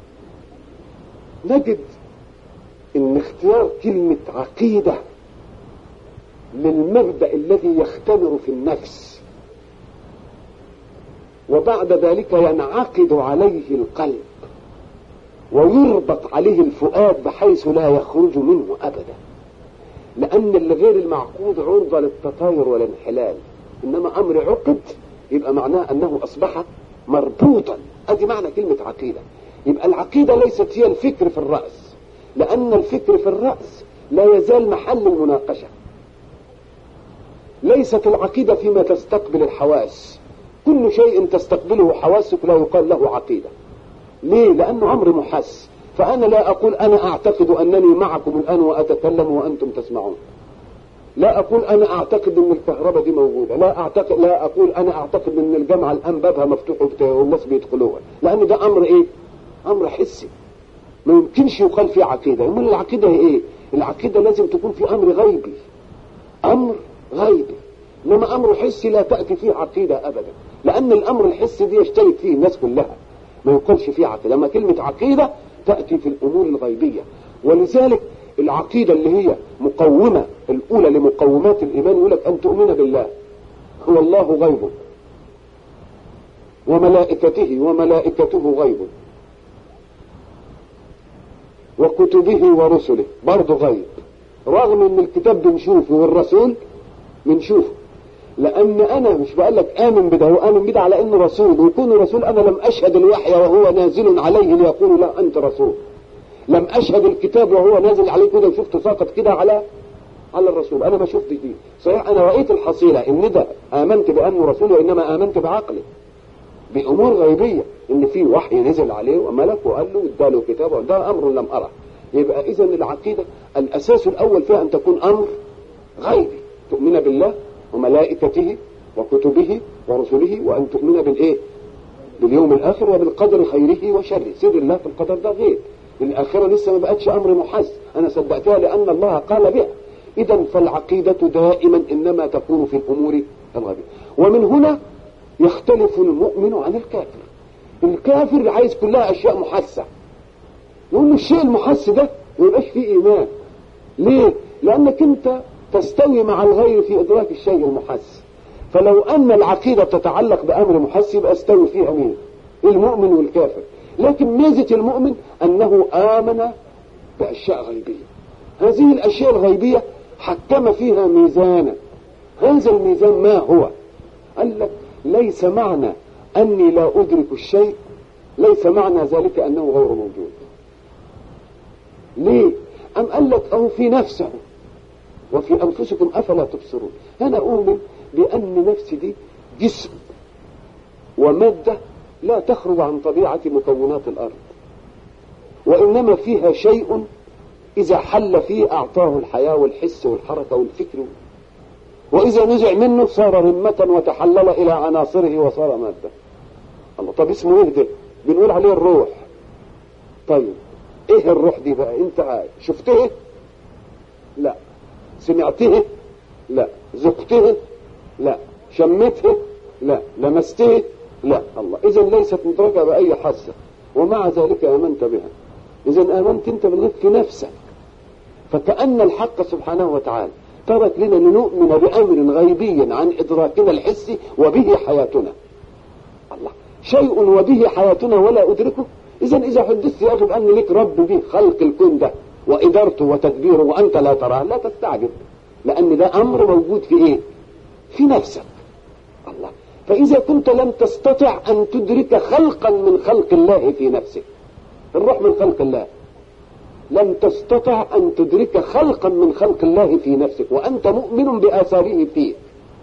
نجد إن اختيار كلمة عقيدة للمبدأ الذي يختمر في النفس وبعد ذلك ينعقد عليه القلب ويربط عليه الفؤاد بحيث لا يخرج منه أبدا، لأن الغير المعقود عرضة للتطاير والانحلال، إنما أمر عقد يبقى معناه أنه أصبح مربوطا. أدي معنى كلمة عقيدة. يبقى العقيدة ليست هي الفكر في الرأس، لأن الفكر في الرأس لا يزال محل المناقشة. ليست العقيدة فيما تستقبل الحواس، كل شيء تستقبله حواسك لا يقال له عقيدة. ليه؟ لأنه أمر محس. فأنا لا أقول أنا أعتقد أنني معكم الآن وأتكلم وأنتم تسمعون، لا أقول أنا أعتقد أن الكهرباء دي موجودة، لا أقول أنا أعتقد أن الجامعة الآن بابها مفتوح والناس بيدخلوها، لأن ده أمر إيه؟ أمر حسي، ما يمكنش يقال فيه عقيدة. يقول العقيدة هي إيه؟ العقيدة لازم تكون في أمر غيبي، إنما أمر حسي لا تأتي فيه عقيدة أبدا، لأن الأمر الحسي دي يشترك فيه الناس كلها، ما يقالش فيه عقيدة. لما كلمة عقيدة تأتي في الأمور الغيبية. ولذلك العقيدة اللي هي مقومة الأولى لمقومات الإيمان يقول لك أن تؤمن بالله هو الله غيب، وملائكته غيب، وكتبه ورسله برضه غيب، رغم ان الكتاب بنشوفه والرسول بنشوفه. لأن أنا مش بقول لك آمن بده وآمن بده على إنه رسول، ويكون رسول أنا لم أشهد الوحي وهو نازل عليه ليقول لا أنت رسول، لم أشهد الكتاب وهو نازل عليه كده وشفت ساقط كده على الرسول، أنا ما شفت دي. صحيح أنا رأيت الحصيلة إن ده آمنت بأنه رسول، وإنما آمنت بعقلي بأمور غيبية، إن في وحي نزل عليه وملك وقال له اداله كتاب، وده أمر لم أره. يبقى إذن العقيدة الأساس الأول فيها أن تكون أمر غيبي، تؤمن بالله وملائكته وكتبه ورسله، وأن تؤمن بالإيه؟ باليوم الآخر وبالقدر خيره وشره. سر الله في القدر ده غير، الآخرة لسه ما بقتش أمر محس، أنا صدقتها لأن الله قال بها. إذن فالعقيدة دائما إنما تكون في الأمور الغيبية. ومن هنا يختلف المؤمن عن الكافر. الكافر عايز كلها أشياء محسة، يقول الشيء المحس ده ما يبقاش فيه إيمان. ليه؟ لأنك أنت تستوي مع الغير في إدراك الشيء المحس. فلو أن العقيدة تتعلق بأمر محس يبقى استوي فيها مين؟ المؤمن والكافر. لكن ميزة المؤمن أنه آمن بأشياء غيبية، هذه الأشياء الغيبية حكم فيها ميزانا. هذا الميزان ما هو؟ قال لك ليس معنى أني لا أدرك الشيء، ليس معنى ذلك أنه غير موجود. ليه؟ أم قال لك أو في نفسه وفي أنفسكم أفلا تبصرون. أنا أؤمن بأن نفسي دي جسم ومادة لا تخرج عن طبيعة مكونات الأرض، وإنما فيها شيء إذا حل فيه أعطاه الحياة والحس والحركة والفكر، وإذا نزع منه صار رمة وتحلل إلى عناصره وصار مادة. الله، طب اسمه إيه ده؟ بنقول عليه الروح. طيب ايه الروح دي بقى؟ انت شفته؟ لا. سمعته؟ لا. ذقته؟ لا. شمته؟ لا. لمسته؟ لا. الله. اذا ليست مدركة بأي حاسة، ومع ذلك آمنت بها. اذا آمنت انت بالغيب في نفسك. فكأن الحق سبحانه وتعالى ترك لنا لنؤمن بأمر غيبي عن إدراكنا الحسي وبه حياتنا. الله. شيء وبه حياتنا ولا أدركه. إذا حدثت يا أخي بأن لك رب به خلق الكون ده وإدارته وتدبيره وأنت لا تراه، لا تستعجب، لأن ده أمر موجود في إيه؟ في نفسك. الله. فإذا كنت لم تستطع أن تدرك خلقا من خلق الله في نفسك، الروح من خلق الله، لم تستطع أن تدرك خلقا من خلق الله في نفسك وأنت مؤمن بآثاره فيه،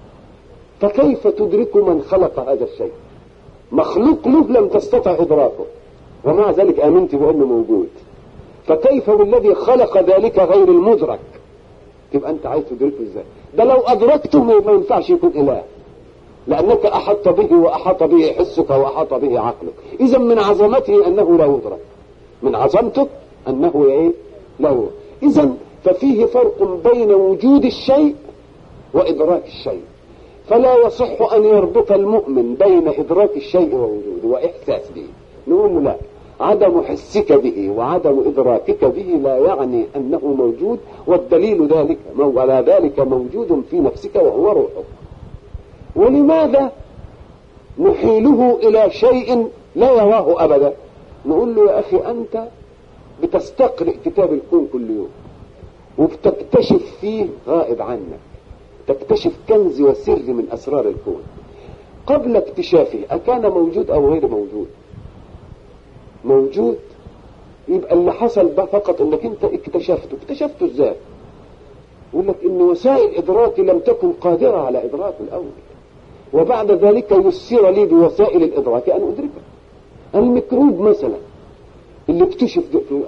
فكيف تدرك من خلق هذا الشيء؟ مخلوق له لم تستطع إدراكه، ومع ذلك آمنت بأنه موجود. فكيف بالذي خلق ذلك غير المدرك؟ تبقى أنت عايز تدركه إزاي؟ ده لو أدركته ما ينفعش يكون إله، لأنك أحط به وأحط به حسك وأحط به عقلك. إذا من عظمته أنه لا يدرك، من عظمته أنه إيه؟ لا يدرك. إذا ففيه فرق بين وجود الشيء وإدراك الشيء، فلا يصح أن يربط المؤمن بين إدراك الشيء ووجوده وإحساس به. نقول له لا، عدم حسك به وعدم إدراكك به لا يعني أنه موجود، والدليل ذلك ولا ذلك موجود في نفسك وهو روحك. ولماذا نحيله إلى شيء لا يراه أبدا؟ نقول له يا أخي أنت بتستقرئ كتاب الكون كل يوم وبتكتشف فيه غائب عنك، تكتشف كنز وسر من أسرار الكون. قبل اكتشافه أكان موجود أو غير موجود؟ موجود. يبقى اللي حصل بقى فقط انك انت اكتشفته ازاي؟ يقول لك ان وسائل ادراكي لم تكن قادرة على ادراكه الاول، وبعد ذلك يسر لي بوسائل الادراك ان ادركه. الميكروب مثلا اللي اكتشف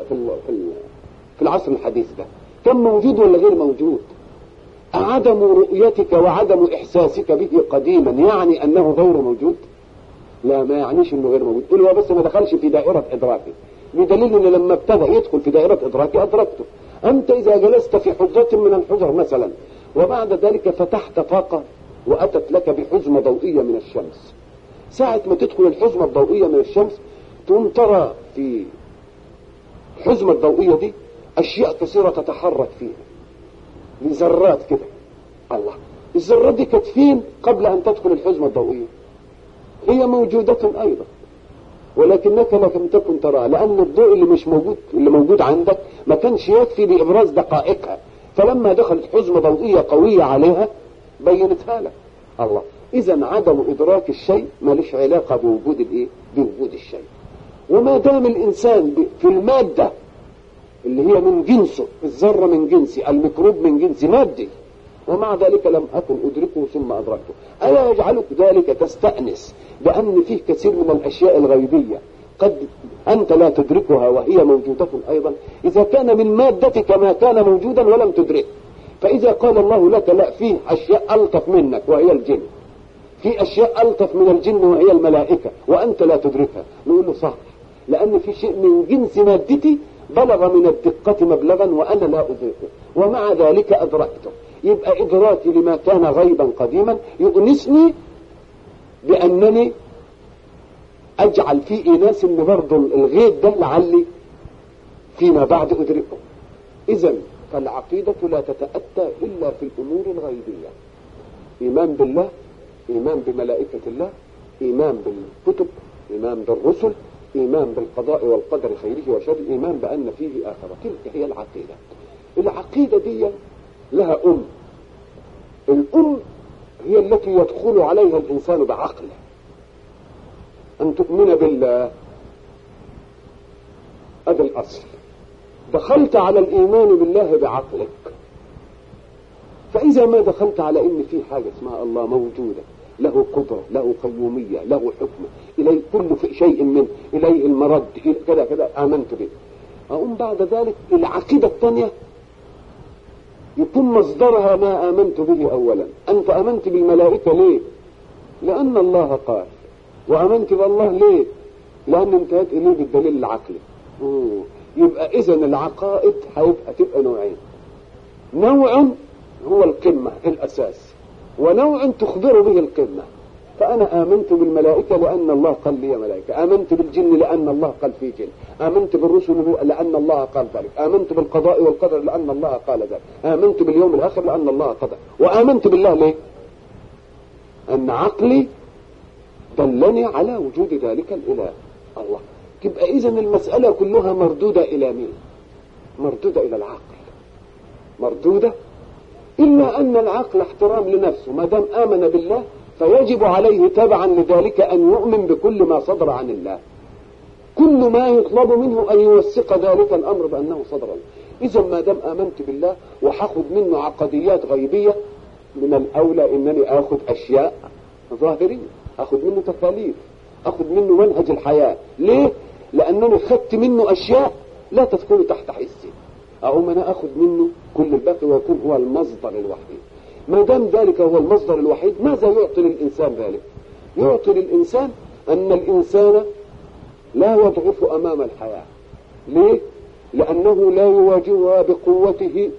في العصر الحديث ده كان موجود ولا غير موجود؟ عدم رؤيتك وعدم احساسك به قديما يعني انه غير موجود؟ لا، ما يعنيش انه غير موجود. قل هو بس ما دخلش في دائرة ادراكي، بدليل ان لما ابتدأ يدخل في دائرة ادراكي ادركته. انت اذا جلست في حجرة من الحجر مثلا وبعد ذلك فتحت طاقة واتت لك بحزمة ضوئية من الشمس، ساعة ما تدخل الحزمة الضوئية من الشمس تقوم ترى في الحزمة الضوئية دي اشياء كثيرة تتحرك فيها لذرات كده. الله. الذرات دي كانت فين قبل ان تدخل الحزمة الضوئية؟ هي موجودة ايضا، ولكنك لم تكن تراها، لان الضوء اللي مش موجود اللي موجود عندك ما كانش يكفي لابراز دقائقها، فلما دخلت حزمة ضوئية قوية عليها بينتها لك. الله. اذا عدم ادراك الشيء ماليش علاقة بوجود الايه؟ بوجود الشيء. وما دام الانسان في المادة اللي هي من جنسه، الذرة من جنسي، الميكروب من جنسي مادي، ومع ذلك لم أكن أدركه ثم أدركته، ألا يجعلك ذلك تستأنس بأن فيه كثير من الأشياء الغيبية قد أنت لا تدركها وهي موجودة أيضا؟ إذا كان من مادتك ما كان موجودا ولم تدرك، فإذا قال الله لك لا، فيه أشياء ألطف منك وهي الجن، في أشياء ألطف من الجن وهي الملائكة وأنت لا تدركها، نقول له صح، لأن في شيء من جنس مادتي بلغ من الدقة مبلغا وأنا لا أدركه ومع ذلك أدركته. يبقى إدراكي لما كان غيبا قديما يؤنسني بأنني أجعل في إناس إن برضه الغيب ده لعلي فيما بعد أدركه. إذن فالعقيدة لا تتأتى إلا في الأمور الغيبية: إيمان بالله، إيمان بملائكة الله، إيمان بالكتب، إيمان بالرسل، إيمان بالقضاء والقدر خيره وشره، إيمان بأن فيه آخرة. تلك هي العقيدة. العقيدة دي لها الأم هي التي يدخل عليها الإنسان بعقله. أن تؤمن بالله، هذا الأصل. دخلت على الإيمان بالله بعقلك، فإذا ما دخلت على إن في حاجة اسمها الله موجودة، له قدرة، له قيومية، له حكمة، إليه كل شيء منه، إليه المرد، كذا كذا، آمنت به. أقوم بعد ذلك العقيدة الثانية يكون مصدرها ما آمنت به أولا. أنت آمنت بالملائكة ليه؟ لأن الله قال. وآمنت بالله ليه؟ لأن انتهت إليه بالدليل العقلي. يبقى إذا العقائد هتبقى نوعين، نوع هو القمة الأساس، ونوع تخبر به القمة. فأنا آمنت بالملائكة لأن الله قال لي ملائكة، آمنت بالجن لأن الله قال في جن، آمنت بالرسل لأن الله قال ذلك، آمنت بالقضاء والقدر لأن الله قال ذلك، آمنت باليوم الآخر لأن الله قدر، وآمنت بالله ليه؟ أن عقلي دلني على وجود ذلك الإله الله. تبقى إذن المسألة كلها مردودة إلى مين؟ مردودة إلى العقل، مردودة، إلا أن العقل احترام لنفسه، ما دام آمن بالله فيجب عليه تبعا لذلك أن يؤمن بكل ما صدر عن الله، كل ما يطلب منه أن يوثق ذلك الأمر بأنه صدر عنه. إذا ما دام آمنت بالله وحاخد منه عقديات غيبية، من الأولى إنني آخذ أشياء ظاهرية، آخذ منه تكاليف، آخذ منه منهج الحياة. ليه؟ لأنني خدت منه أشياء لا تدخل تحت حسي، أقوم أنا آخذ منه كل الباقي ويكون هو المصدر الوحيد. ما دام ذلك هو المصدر الوحيد، ماذا يعطي للإنسان ذلك؟ يعطي للإنسان أن الإنسان لا يضعف أمام الحياة. ليه؟ لأنه لا يواجهها بقوته،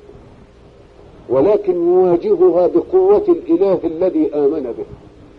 ولكن يواجهها بقوة الإله الذي آمن به.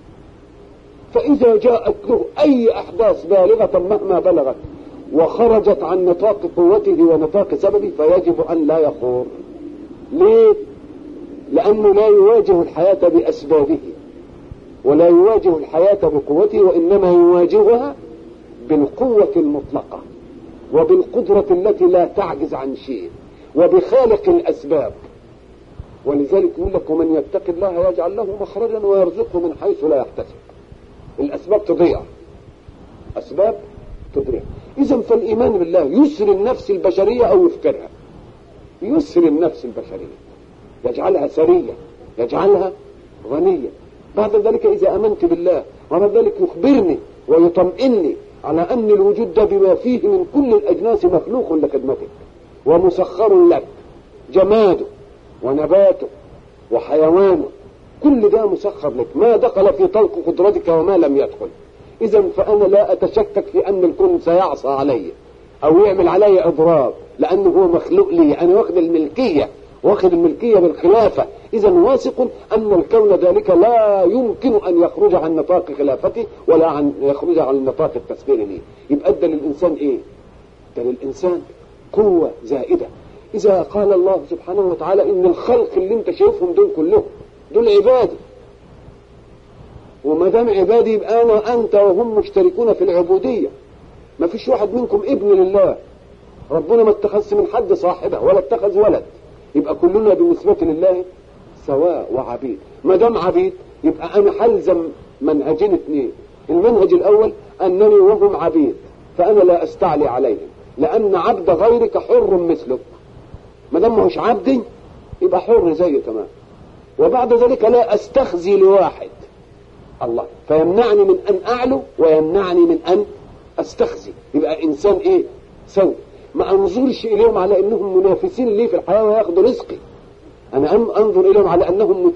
فإذا جاءت له أي أحداث بالغة مهما بلغت وخرجت عن نطاق قوته ونطاق سببه فيجب أن لا يخور. ليه؟ لأنه لا يواجه الحياة بأسبابه ولا يواجه الحياة بقوته، وإنما يواجهها بالقوة المطلقة وبالقدرة التي لا تعجز عن شيء وبخالق الأسباب. ولذلك يقول لك ومن يتق الله يجعل له مخرجا ويرزقه من حيث لا يحتسب. الأسباب تضيع، أسباب تضيع. إذا فالإيمان بالله يسر النفس البشرية أو يفكرها، يسر النفس البشرية، يجعلها سرية، يجعلها غنية. بعد ذلك إذا آمنت بالله وبعد ذلك يخبرني ويطمئني على أن الوجود ده بما فيه من كل الأجناس مخلوق لخدمتك ومسخر لك، جماده ونباته وحيوانه كل ده مسخر لك، ما دخل في طلق قدرتك وما لم يدخل. إذا فأنا لا أتشكك في أن الكون سيعصى علي أو يعمل علي إضرار، لأنه هو مخلوق لي، أنا واخد الملكية، واخد الملكية بالخلافة. إذا واثق أن الكون ذلك لا يمكن أن يخرج عن نطاق خلافتي ولا عن يخرج عن نطاق التسخير لي. يبقى أدى للإنسان إيه؟ أدى للإنسان قوة زائدة. إذا قال الله سبحانه وتعالى إن الخلق اللي انت شايفهم دول كلهم دول عبادي، وما دام عبادي يبقى أنا أنت وهم مشتركون في العبودية، ما فيش واحد منكم ابن لله، ربنا ما اتخذ من حد صاحبه ولا اتخذ ولد، يبقى كلنا بالنسبة لله سواء وعبيد. ما دام عبيد يبقى أنا حلزم منهجين اثنين، المنهج الأول أنني وهم عبيد فأنا لا أستعلي عليهم، لأن عبد غيرك حر مثلك، ما دام ماهوش عبدي يبقى حر زيه تمام. وبعد ذلك لا أستخزي لواحد الله فيمنعني من أن أعلو ويمنعني من أن أستخزي، يبقى إنسان إيه؟ سوي. ما أنظرش إليهم على أنهم منافسين لي في الحياة ويأخذوا رزقي، أنا أنظر إليهم على أنهم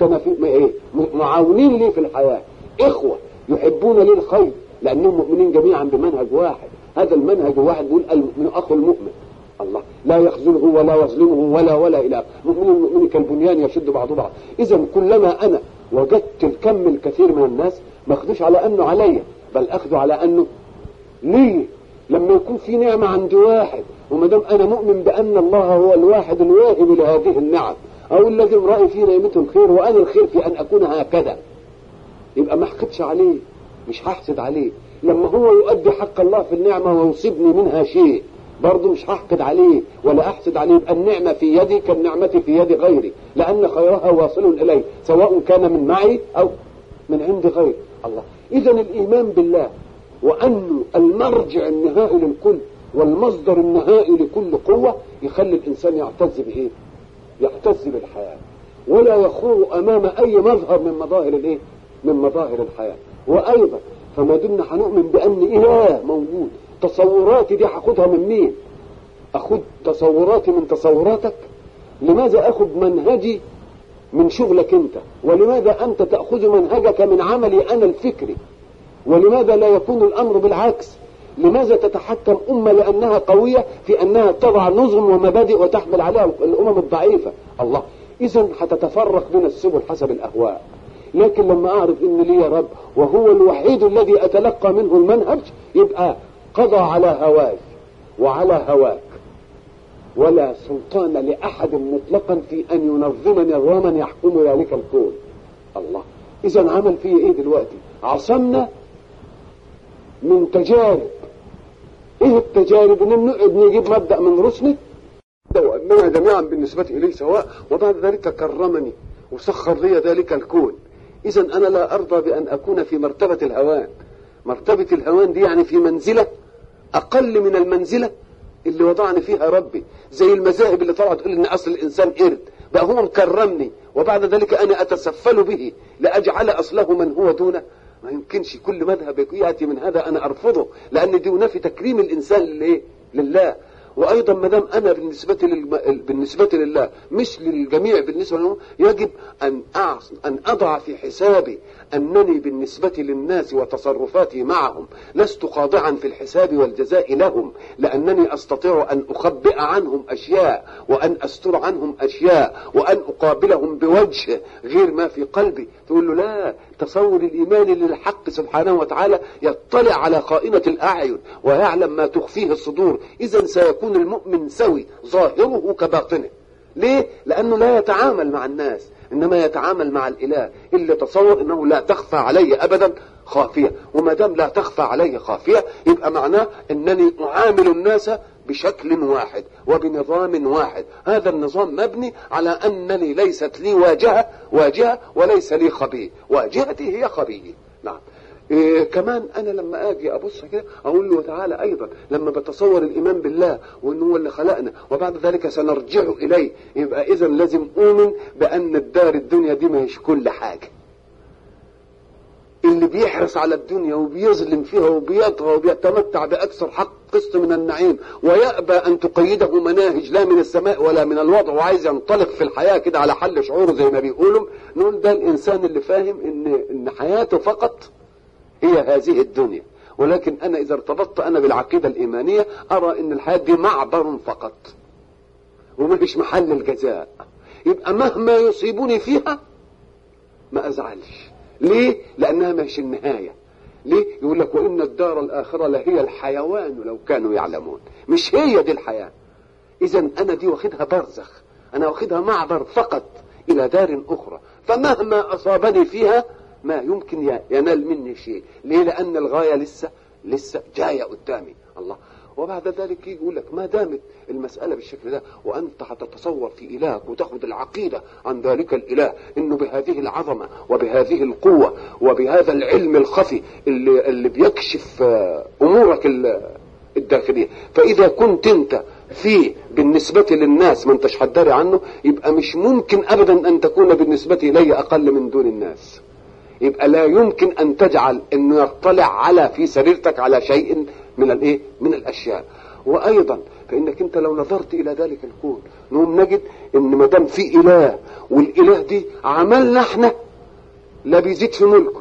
معاونين لي في الحياة، إخوة يحبون لي الخير لأنهم مؤمنين جميعا بمنهج واحد. هذا المنهج واحد بيقول المؤمن أخو المؤمن الله، لا يخذله ولا يظلمه ولا إله، مؤمن المؤمن كالبنيان يشد بعضه بعض. إذا كلما أنا وجدت الكم الكثير من الناس ما أخذوش على أنه علي، بل أخذوا على أنه ليه. لما يكون في نعمة عند واحد وما دام أنا مؤمن بأن الله هو الواحد الواهب لهذه النعم، أو الذي رأي في نعمته الخير وأنا الخير في أن أكون هكذا، يبقى ما أحقدش عليه، مش هحسد عليه. لما هو يؤدي حق الله في النعمة ويصيبني منها شيء برضه مش هحقد عليه ولا أحسد عليه، يبقى النعمة في يدي كالنعمة في يد غيري، لأن خيرها واصل إليه سواء كان من معي أو من عند غيري الله. إذا الإيمان بالله وأنه المرجع النهائي للكل والمصدر النهائي لكل قوة يخلي الإنسان يعتز بإيه؟ يعتز بالحياة ولا يخور أمام أي مظهر من مظاهر الإيه؟ من مظاهر الحياة. وأيضا فما دمنا هنؤمن بأن إله موجود، تصوراتي دي هاخدها من مين؟ أخد تصوراتي من تصوراتك؟ لماذا أخذ منهجي من شغلك أنت؟ ولماذا أنت تأخذ منهجك من عملي أنا الفكري؟ ولماذا لا يكون الأمر بالعكس؟ لماذا تتحكم أمة؟ لأنها قوية في أنها تضع نظم ومبادئ وتحمل عليها الأمم الضعيفة. الله، إذن هتتفرق بين السبل حسب الأهواء. لكن لما أعرف إن لي رب وهو الوحيد الذي أتلقى منه المنهج، يبقى قضى على هواي وعلى هواك، ولا سلطان لأحد مطلقا في أن ينظم نظاما يحكم ذلك الكون. الله، إذن عمل فيه إيه دلوقتي؟ عصمنا من تجارب. إيه التجارب؟ إن نقعد نجيب مبدأ من رسله وأننا جميعا بالنسبة إليه سواء، وبعد ذلك كرمني وسخر لي ذلك الكون. إذن أنا لا أرضى بأن أكون في مرتبة الهوان. مرتبة الهوان دي يعني في منزلة أقل من المنزلة اللي وضعني فيها ربي، زي المذاهب اللي طلعت تقول إن أصل الإنسان قرد، بقى هو مكرمني وبعد ذلك أنا أتسفل به لأجعل أصله من هو دونه. ما يمكنش، كل مذهب يأتي من هذا أنا أرفضه، لأن دي ينافي تكريم الإنسان لله. وأيضا ما دام أنا بالنسبة لله مش للجميع بالنسبة له، يجب أن أضع في حسابي أنني بالنسبة للناس وتصرفاتي معهم لست خاضعا في الحساب والجزاء لهم، لأنني أستطيع أن أخبئ عنهم أشياء وأن أستر عنهم أشياء وأن أقابلهم بوجه غير ما في قلبي. تقول له لا، تصور الإيمان للحق سبحانه وتعالى يطلع على خائنة الأعين ويعلم ما تخفيه الصدور. إذن سيكون المؤمن سوي ظاهره كباطنه. ليه؟ لأنه لا يتعامل مع الناس، إنما يتعامل مع الإله اللي تصور أنه لا تخفى علي أبدا خافية. وما دام لا تخفى علي خافية، يبقى معناه أنني أعامل الناس بشكل واحد وبنظام واحد. هذا النظام مبني على أنني ليست لي واجهة وليس لي خبيه، واجهتي هي خبيه. نعم. كمان أنا لما أجي أبص كده أقول له تعالى أيضا لما بتصور الإيمان بالله وأنه هو اللي خلقنا وبعد ذلك سنرجع إليه، يبقى إذن لازم أؤمن بأن الدار الدنيا دي ما هيش كل حاجة. اللي بيحرص على الدنيا وبيظلم فيها وبيطغى وبيتمتع بأكثر حق قسط من النعيم ويأبى أن تقيده مناهج لا من السماء ولا من الوضع، وعايز ينطلق في الحياة كده على حل شعوره زي ما بيقولوا، نقول ده الإنسان اللي فاهم إن حياته فقط هي هذه الدنيا. ولكن أنا إذا ارتبطت أنا بالعقيدة الإيمانية أرى إن الحياة دي معبر فقط ومفيش محل الجزاء، يبقى مهما يصيبني فيها ما أزعلش. ليه؟ لأنها مش النهاية. ليه؟ يقول لك وإن الدار الآخرة لهي الحيوان لو كانوا يعلمون. مش هي دي الحياة. إذن أنا دي واخدها برزخ، أنا واخدها معبر فقط إلى دار أخرى، فمهما أصابني فيها ما يمكن ينال مني شيء. ليه؟ لأن الغاية لسه جاية قدامي. الله. وبعد ذلك يقول لك ما دامت المسألة بالشكل ده وأنت هتتصور في إلهك وتأخذ العقيدة عن ذلك الإله إنه بهذه العظمة وبهذه القوة وبهذا العلم الخفي اللي بيكشف أمورك الداخلية، فإذا كنت أنت فيه بالنسبة للناس ما انتش حداري عنه، يبقى مش ممكن أبدا أن تكون بالنسبة إلي أقل من دون الناس. يبقى لا يمكن أن تجعل أنه يطلع على في سريرتك على شيء من الأشياء. وأيضا فإنك أنت لو نظرت إلى ذلك الكون نقوم نجد أن ما دام في إله والإله دي عملنا احنا لا بيزيد في ملكه،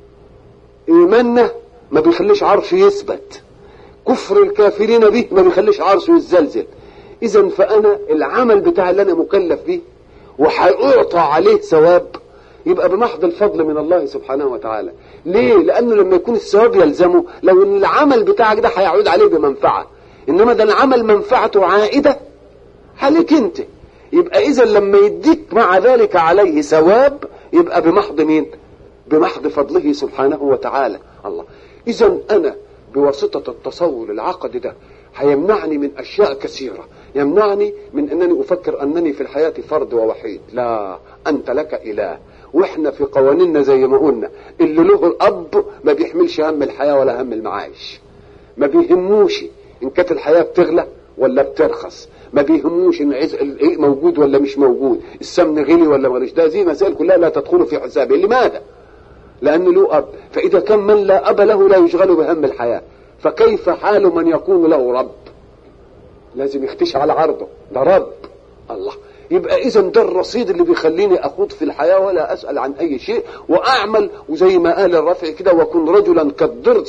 إيماننا ما بيخليش عرشه يثبت، كفر الكافرين به ما بيخليش عرشه يتزلزل. إذن فأنا العمل بتاع اللي أنا مكلف به وحيعطى عليه ثواب يبقى بمحض الفضل من الله سبحانه وتعالى. ليه؟ لأنه لما يكون الثواب يلزمه لو ان العمل بتاعك ده هيعود عليه بمنفعة، انما ده العمل منفعته عائدة عليك انت، يبقى اذا لما يديك مع ذلك عليه ثواب يبقى بمحض مين؟ بمحض فضله سبحانه وتعالى. الله. اذا انا بواسطة التصور العقدي ده هيمنعني من أشياء كثيرة، يمنعني من أنني أفكر أنني في الحياة فرد ووحيد. لا، أنت لك إله، وإحنا في قوانيننا زي ما قلنا اللي له الأب ما بيحملش هم الحياة ولا هم المعايش، ما بيهموش إن كانت الحياة بتغلى ولا بترخص، ما بيهموش إن الإيه موجود ولا مش موجود، السمن غلي ولا مغليش، ده زي مسائل كلها لا تدخل في حسابه. لماذا؟ لأنه له أب. فإذا كان من لا أب له لا يشغل بهم الحياة، فكيف حال من يكون له رب؟ لازم يختش على عرضه، ده رب. الله. يبقى إذا ده الرصيد اللي بيخليني أخوض في الحياة ولا أسأل عن أي شيء وأعمل، وزي ما قال الرافعي كده وكن رجلا كالضرس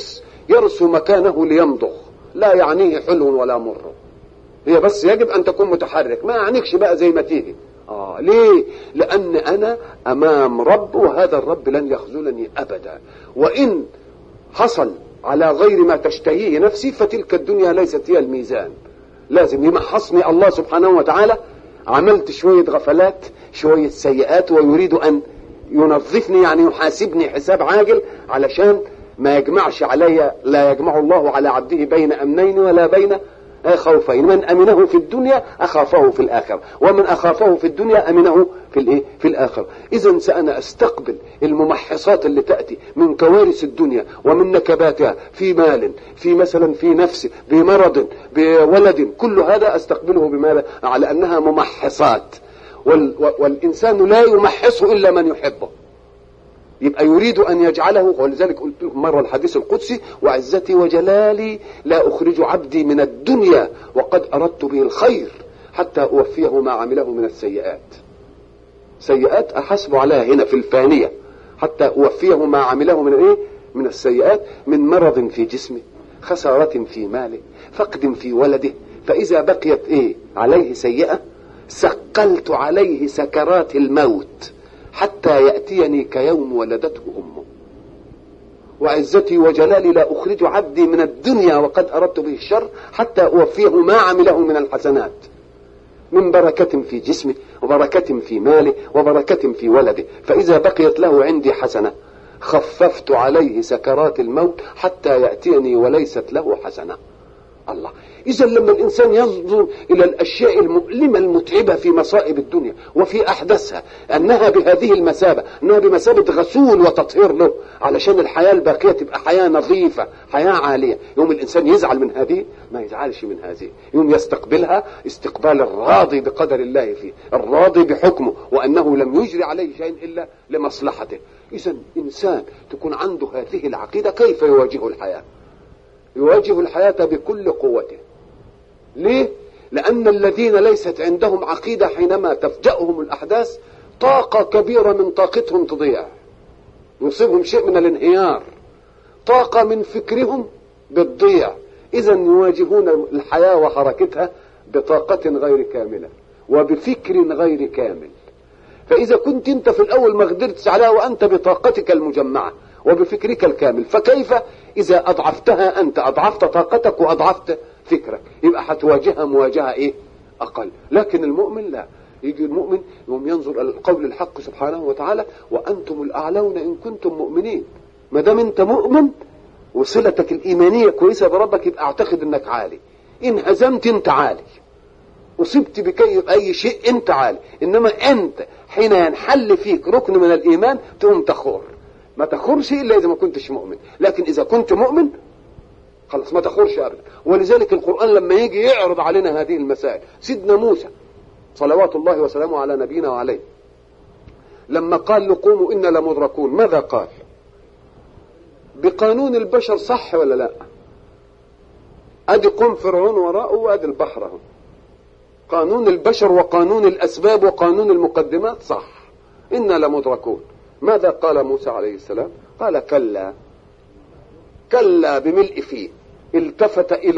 يرسو مكانه ليمضغ، لا يعنيه حلو ولا مر، هي بس يجب أن تكون متحرك، ما يعنيكش بقى زي ما تيجي. ليه؟ لأن أنا أمام رب، وهذا الرب لن يخذلني أبدا، وإن حصل على غير ما تشتهيه نفسي فتلك الدنيا ليست هي الميزان. لازم يمحصني الله سبحانه وتعالى، عملت شوية غفلات شوية سيئات ويريد أن ينظفني، يعني يحاسبني حساب عاجل، علشان ما يجمعش علي، لا يجمع الله على عبده بين أمنين ولا بين خوفين. من أمنه في الدنيا أخافه في الآخرة، ومن أخافه في الدنيا أمنه في الآخرة. إذن سأنا أستقبل الممحصات اللي تأتي من كوارث الدنيا ومن نكباتها، في مال، في مثلا في نفس، بمرض، بولد، كل هذا أستقبله بماذا؟ على أنها ممحصات، والإنسان لا يمحصه إلا من يحبه، يبقى يريد أن يجعله. ولذلك قلت لكم مرة الحديث القدسي: وعزتي وجلالي لا أخرج عبدي من الدنيا وقد أردت به الخير حتى أوفيه ما عمله من السيئات. سيئات أحسب عليها هنا في الفانية، حتى أوفيه ما عمله من السيئات، من مرض في جسمه، خسارة في ماله، فقد في ولده، فإذا بقيت عليه سيئة سقلت عليه سكرات الموت حتى يأتيني كيوم ولدته أمه. وعزتي وجلالي لا أخرج عبدي من الدنيا وقد أردت به الشر حتى أوفيه ما عمله من الحسنات، من بركة في جسمه، وبركة في ماله، وبركة في ولده، فإذا بقيت له عندي حسنة خففت عليه سكرات الموت حتى يأتيني وليست له حسنة. الله. إذا لما الإنسان ينظر إلى الأشياء المؤلمة المتعبة في مصائب الدنيا وفي أحداثها أنها بهذه المثابة، أنها بمثابة غسول وتطهير له علشان الحياة الباقية تبقى حياة نظيفة، حياة عالية، يوم الإنسان يزعل من هذه؟ ما يزعلش من هذه، يوم يستقبلها استقبال الراضي بقدر الله فيه، الراضي بحكمه، وأنه لم يجري عليه شيء إلا لمصلحته. إذا إنسان تكون عنده هذه العقيدة كيف يواجه الحياة؟ يواجه الحياة بكل قوته. ليه؟ لأن الذين ليست عندهم عقيدة حينما تفجأهم الأحداث طاقة كبيرة من طاقتهم تضيع، يصيبهم شيء من الانهيار، طاقة من فكرهم بتضيع. إذا يواجهون الحياة وحركتها بطاقة غير كاملة وبفكر غير كامل. فإذا كنت أنت في الأول ما قدرتش عليها وأنت بطاقتك المجمعة وبفكرك الكامل، فكيف إذا أضعفتها أنت؟ أضعفت طاقتك وأضعفت فكرك، يبقى هتواجهها مواجهة أقل. لكن المؤمن لا، يجي المؤمن يوم ينظر القول الحق سبحانه وتعالى: وأنتم الأعلون إن كنتم مؤمنين. ما دام أنت مؤمن وصلتك الإيمانية كويسة بربك، يبقى أعتقد أنك عالي. إن هزمت أنت عالي، أصبت بأي شيء أنت عالي. إنما أنت حين ينحل فيك ركن من الإيمان تقوم تخور، ما تخورش إلا إذا ما كنتش مؤمن. لكن إذا كنت مؤمن خلاص ما تخورش أبدا. ولذلك القرآن لما يجي يعرض علينا هذه المسائل، سيدنا موسى صلوات الله وسلامه على نبينا وعليه لما قال لقوموا إنا لمدركون، ماذا قال؟ بقانون البشر، صح ولا لا؟ أدي قوم فرعون وراءه وأدي البحر اهو، قانون البشر وقانون الأسباب وقانون المقدمات صح، إنا لمدركون. ماذا قال موسى عليه السلام؟ قال كلا، كلا بملء فيه، التفت إلى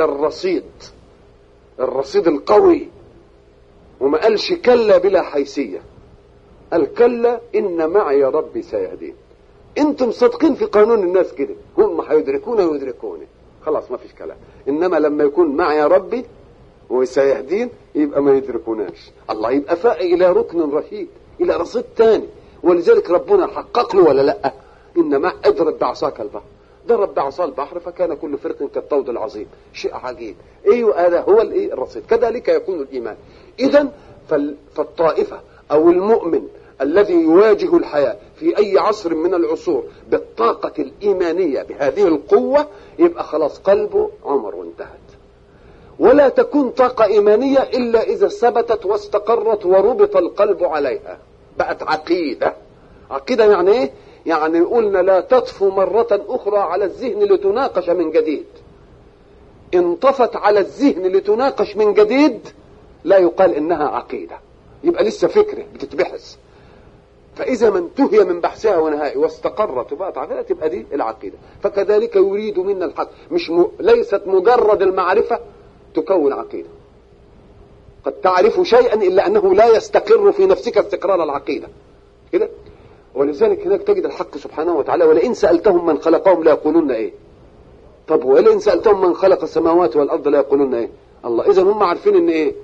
الرصيد القوي، وما قالش كلا بلا حيثية، قال كلا إن معي ربي سيهدين. انتم صادقين في قانون الناس كده، هم هيدركون ويدركوني، خلاص ما فيش كلام. إنما لما يكون معي ربي وسيهدين يبقى ما يدركوناش. الله، يبقى فاق إلى ركن رشيد، إلى رصيد تاني. ولذلك ربنا حقق له ولا لا؟ إنما اضرب بعصاك البحر، ضرب بعصا البحر فكان كل فرق كالطود العظيم، شيء عجيب. ايوه هذا هو الرصيد. كذلك يكون الإيمان. إذن فالطائفة أو المؤمن الذي يواجه الحياة في أي عصر من العصور بالطاقة الإيمانية بهذه القوة، يبقى خلاص قلبه عمر وانتهت. ولا تكون طاقة إيمانية إلا إذا ثبتت واستقرت وربط القلب عليها، بقت عقيدة. عقيدة يعني إيه؟ يعني قلنا لا تطفو مرة أخرى على الذهن لتناقش من جديد. انطفت على الذهن لتناقش من جديد لا يقال إنها عقيدة، يبقى لسه فكرة بتتبحث. فإذا ما انتهي من بحثها ونهائه واستقرت وبقت عقيدة تبقى دي العقيدة. فكذلك يريد منا الحق، ليست مجرد المعرفة تكون عقيدة. قد تعرف شيئا إلا أنه لا يستقر في نفسك استقرار العقيدة كده. ولذلك هناك تجد الحق سبحانه وتعالى ولئن سألتهم من خلقهم لا يقولون إيه. طب ولئن سألتهم من خلق السماوات والأرض لا يقولون إيه. الله. إذن هم عارفين إن إيه؟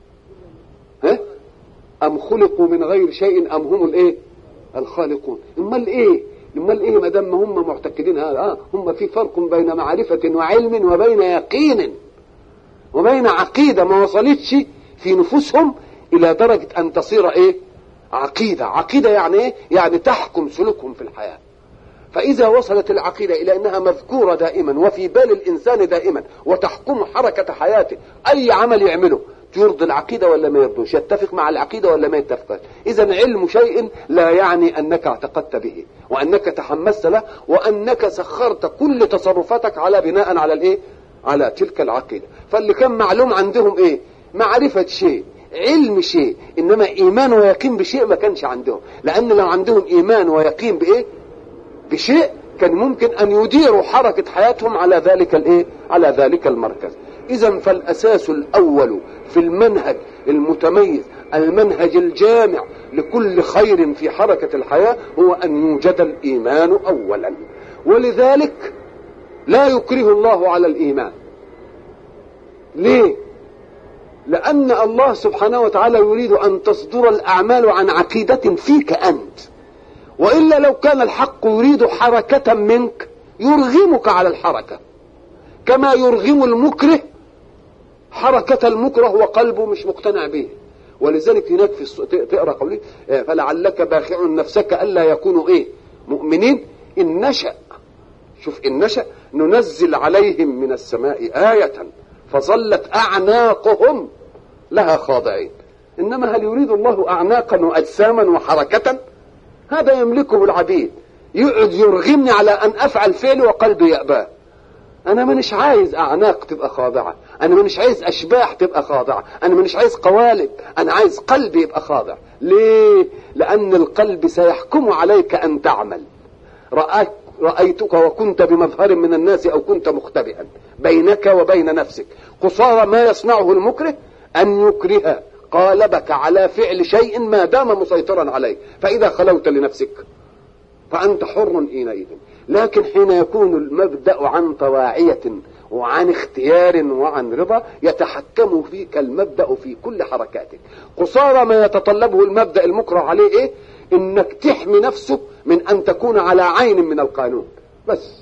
ها؟ أم خلقوا من غير شيء أم هم الإيه؟ الخالقون. امال إيه؟ امال إيه ما دام هم معتقدين هذا؟ هم في فرق بين معرفة وعلم وبين يقين وبين عقيدة ما وصلتش في نفوسهم إلى درجة أن تصير إيه؟ عقيدة. عقيدة يعني إيه؟ يعني تحكم سلوكهم في الحياة. فإذا وصلت العقيدة إلى أنها مذكورة دائما وفي بال الإنسان دائما وتحكم حركة حياته، أي عمل يعمله يرضي العقيدة ولا ما يرضوش، يتفق مع العقيدة ولا ما يتفقش. إذا علم شيء لا يعني أنك اعتقدت به وأنك تحمست له وأنك سخرت كل تصرفاتك على بناء على الإيه؟ على تلك العقيدة. فاللي كان معلوم عندهم إيه؟ معرفة شيء، علم شيء، إنما إيمان ويقين بشيء ما كانش عندهم. لأن لو عندهم إيمان ويقين بإيه؟ بشيء كان ممكن أن يديروا حركة حياتهم على ذلك الإيه؟ على ذلك المركز. إذا فالأساس الأول في المنهج المتميز، المنهج الجامع لكل خير في حركة الحياة، هو أن يوجد الإيمان أولا. ولذلك لا يكره الله على الإيمان. ليه؟ لأن الله سبحانه وتعالى يريد أن تصدر الأعمال عن عقيدة فيك أنت. وإلا لو كان الحق يريد حركة منك يرغمك على الحركة، كما يرغم المكره حركة المكره وقلبه مش مقتنع به. ولذلك هناك في تقرأ قوله فلعلك باخع نفسك ألا يكونوا إيه؟ مؤمنين إن نشأ. شوف إن نشأ ننزل عليهم من السماء آية فظلت أعناقهم لها خاضعين. إنما هل يريد الله أعناقا وأجساما وحركة؟ هذا يملكه العبيد. يقعد يرغمني على أن أفعل فعل وقلبي يأباه. أنا مانيش عايز أعناق تبقى خاضعة، أنا مانيش عايز أشباح تبقى خاضعة، أنا مانيش عايز قوالب، أنا عايز قلبي يبقى خاضع. ليه؟ لأن القلب سيحكم عليك أن تعمل. رأيتك وكنت بمظهر من الناس أو كنت مختبئا بينك وبين نفسك. قصارى ما يصنعه المكره أن يكره قالبك على فعل شيء ما دام مسيطرا عليه، فإذا خلوت لنفسك فأنت حر حينئذ. لكن حين يكون المبدأ عن طواعية وعن اختيار وعن رضا يتحكم فيك المبدأ في كل حركاتك. قصارى ما يتطلبه المبدأ المكره عليه إيه؟ إنك تحمي نفسه من أن تكون على عين من القانون بس.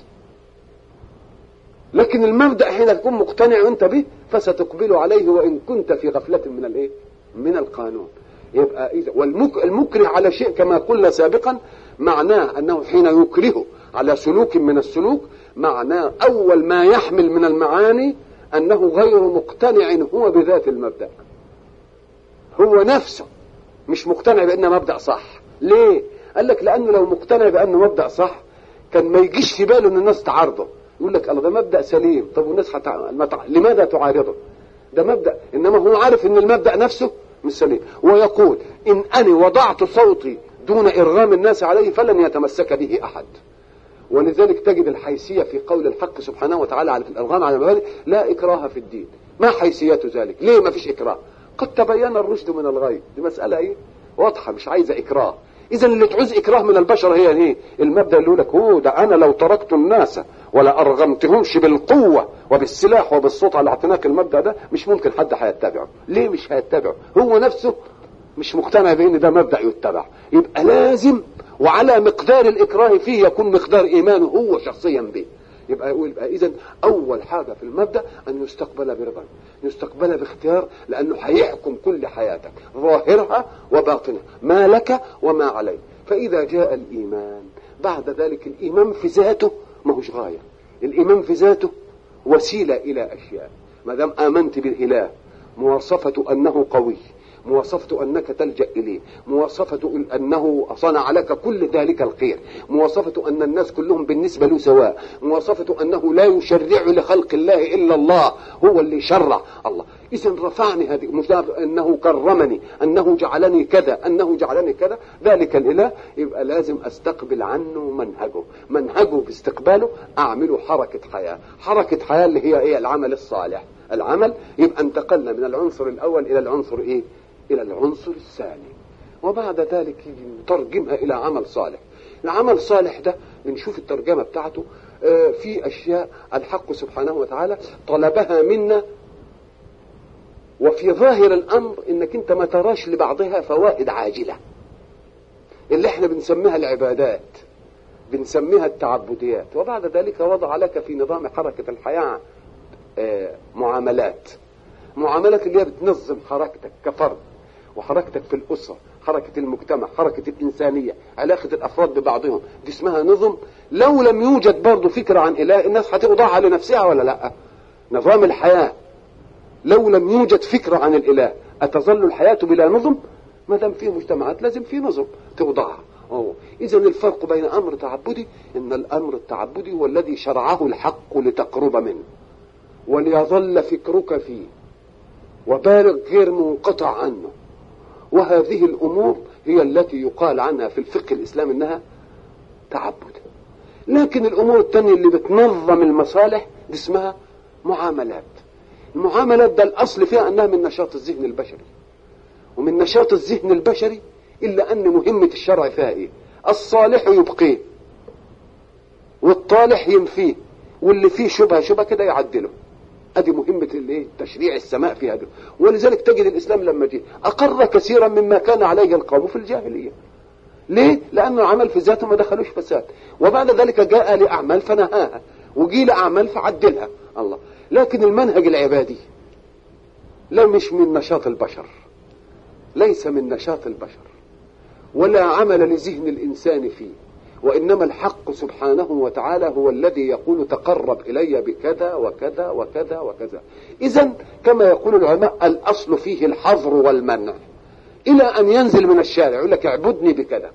لكن المبدأ حين تكون مقتنع أنت به فستقبل عليه وإن كنت في غفلة من الإيه؟ من القانون. يبقى إذا والمكره على شيء كما قلنا سابقا معناه أنه حين يكره على سلوك من السلوك معناه أول ما يحمل من المعاني أنه غير مقتنع هو بذات المبدأ، هو نفسه مش مقتنع بأنه مبدأ صح. ليه؟ قال لك لأنه لو مقتنع بأنه مبدأ صح كان ما يجيش في باله أن الناس تعارضه. يقول لك الله ده مبدأ سليم، طب والناس لماذا تعارضه؟ ده مبدأ. إنما هو عارف أن المبدأ نفسه مش سليم، ويقول إن أنا وضعت صوتي دون إرغام الناس عليه فلن يتمسك به أحد. ولذلك تجد الحيثية في قول الحق سبحانه وتعالى على الإرغام على المبادئ لا إكراه في الدين. ما حيثية ذلك؟ ليه ما فيش إكراه؟ قد تبين الرشد من الغي. دي مسألة إيه؟ واضحة مش عايزة إكراه. إذا اللي تعوز إكراه من البشر هي إيه؟ المبدأ اللي يقول لك هو ده أنا لو تركت الناس ولا أرغمتهمش بالقوة وبالسلاح وبالصوت على اعتناق المبدأ ده مش ممكن حد هيتبعه. ليه مش هيتبعه؟ هو نفسه مش مقتنع بأن ده مبدأ يتبع. يبقى لازم وعلى مقدار الإكراه فيه يكون مقدار إيمانه هو شخصيا به. يبقى إذن أول حاجة في المبدأ أن يستقبل برضا، يستقبل باختيار، لأنه هيحكم كل حياتك ظاهرها وباطنها، ما لك وما عليك. فإذا جاء الإيمان بعد ذلك، الإيمان في ذاته ما هوش غاية، الإيمان في ذاته وسيلة إلى أشياء. ما دام آمنت بالإله مواصفة أنه قوي مواصفة أنك تلجأ إليه، مواصفة أنه صنع لك كل ذلك الخير، مواصفة أن الناس كلهم بالنسبة له سواء، مواصفة أنه لا يشرع لخلق الله إلا الله، هو اللي شرع الله. إذن رفعني هذه، مش أنه كرمني، أنه جعلني كذا، أنه جعلني كذا، ذلك الإله، يبقى لازم أستقبل عنه منهجه باستقباله أعمله حركة حياة. حركة حياة اللي هي إيه؟ العمل الصالح. العمل يبقى انتقلنا من العنصر الأول إلى العنصر إيه؟ إلى العنصر الثاني، وبعد ذلك نترجمها إلى عمل صالح. العمل الصالح ده بنشوف الترجمة بتاعته في أشياء الحق سبحانه وتعالى طلبها منا، وفي ظاهر الأمر إنك أنت ما تراش لبعضها فوائد عاجلة، اللي احنا بنسميها العبادات، بنسميها التعبديات. وبعد ذلك وضع لك في نظام حركة الحياة معاملات اللي هي بتنظم حركتك كفرد، وحركتك في الأسرة، حركة المجتمع، حركة الإنسانية، علاقة الأفراد ببعضهم، دي اسمها نظم. لو لم يوجد برضو فكرة عن إله، الناس هتوضعها لنفسها ولا لا؟ نظام الحياة لو لم يوجد فكرة عن الإله أتظل الحياة بلا نظم؟ ما دام فيه مجتمعات لازم فيه نظم توضعها. إذن الفرق بين أمر تعبدي، إن الأمر التعبدي هو الذي شرعه الحق لتقرب منه وليظل فكرك فيه وبالغ غير منقطع عنه، وهذه الأمور هي التي يقال عنها في الفقه الإسلامي إنها تعبد. لكن الأمور التانية اللي بتنظم المصالح دي اسمها معاملات. المعاملات ده الأصل فيها أنها من نشاط الذهن البشري، ومن نشاط الذهن البشري إلا أن مهمة الشرع فيها إيه؟ الصالح يبقيه، والطالح ينفيه، واللي فيه شبهة كده يعدله. ادي مهمة الايه؟ تشريع السماء في هذا. ولذلك تجد الإسلام لما جه أقر كثيرا مما كان عليه القوم في الجاهلية. ليه؟ لأنه عمل في ذاته ما دخلوش فساد، وبعد ذلك جاء لأعمال فنهاها، وجي لأعمال فعدلها الله. لكن المنهج العبادي لا، مش من نشاط البشر، ليس من نشاط البشر، ولا عمل لذهن الإنسان فيه، وإنما الحق سبحانه وتعالى هو الذي يقول تقرب إلي بكذا وكذا وكذا وكذا. إذن كما يقول العلماء الأصل فيه الحظر والمنع، إلى أن ينزل من الشارع يقول لك اعبدني بكذا.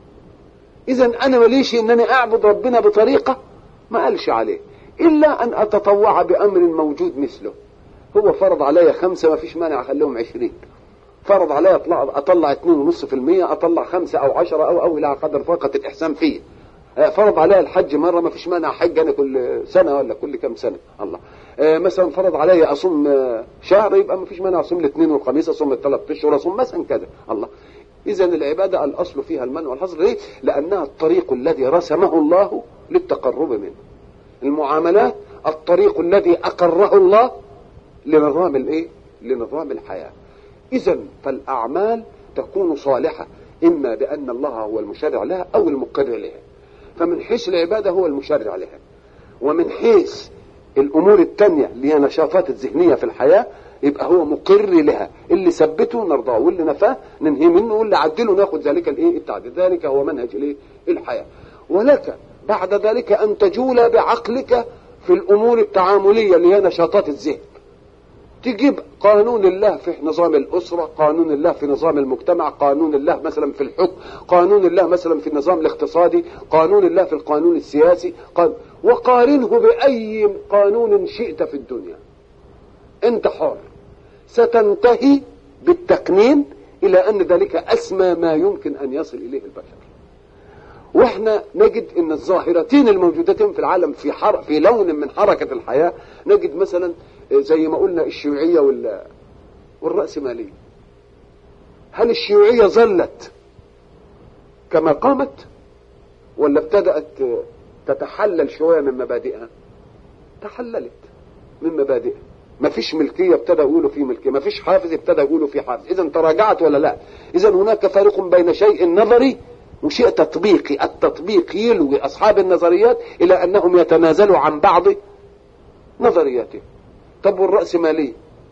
إذن أنا مليش إنني أعبد ربنا بطريقة ما قالش عليه، إلا أن أتطوع بأمر موجود مثله. هو فرض علي 5، ما فيش مانع أخليهم 20. فرض علي أطلع 2.5%، أطلع 5 أو 10 أو إلى قدر طاقة الإحسان فيه. فرض علي الحج مرة، ما فيش مانع حج أنا كل سنة ولا كل كم سنة الله. مثلا فرض علي أصوم شهر، يبقى ما فيش مانع أصوم الاثنين والخميس، أصوم ال3 أشهر، أصوم مثلا كذا الله. إذن العبادة الأصل فيها المنع والحظر. ليه؟ لأنها الطريق الذي رسمه الله للتقرب منه. المعاملات الطريق الذي أقره الله لنظام الإيه؟ لنظام الحياة. إذن فالأعمال تكون صالحة إما بأن الله هو المشرع لها أو المقر لها. فمن حيث العبادة هو المشرع لها، ومن حيث الأمور التانية اللي هي نشاطات الذهنية في الحياة يبقى هو مقر لها. اللي ثبته نرضاه، واللي نفاه ننهي منه، واللي عدله ناخد ذلك الإيه؟ التعديل. ذلك هو منهج الإيه؟ الحياة. ولك بعد ذلك أن تجول بعقلك في الأمور التعاملية اللي هي نشاطات الذهن. تجيب قانون الله في نظام الأسرة، قانون الله في نظام المجتمع، قانون الله مثلا في الحكم، قانون الله مثلا في النظام الاقتصادي، قانون الله في القانون السياسي، وقارنه بأي قانون شئت في الدنيا. انت حر. ستنتهي بالتقنين إلى أن ذلك أسمى ما يمكن أن يصل إليه البشر. واحنا نجد ان الظاهرتين الموجودتين في العالم في لون من حركة الحياة، نجد مثلا زي ما قلنا الشيوعية والرأسمالية. هل الشيوعية ظلت كما قامت، ولا ابتدأت تتحلل شوية من مبادئها؟ تحللت من مبادئها. ما فيش ملكية، ابتدى يقولوا في ملكية. ما فيش حافظ، ابتدى يقولوا في حافظ. إذن تراجعت ولا لا؟ إذن هناك فرق بين شيء نظري وشيء تطبيقي. التطبيق يلوي أصحاب النظريات إلى أنهم يتنازلوا عن بعض نظرياتهم. طب والرأسمالية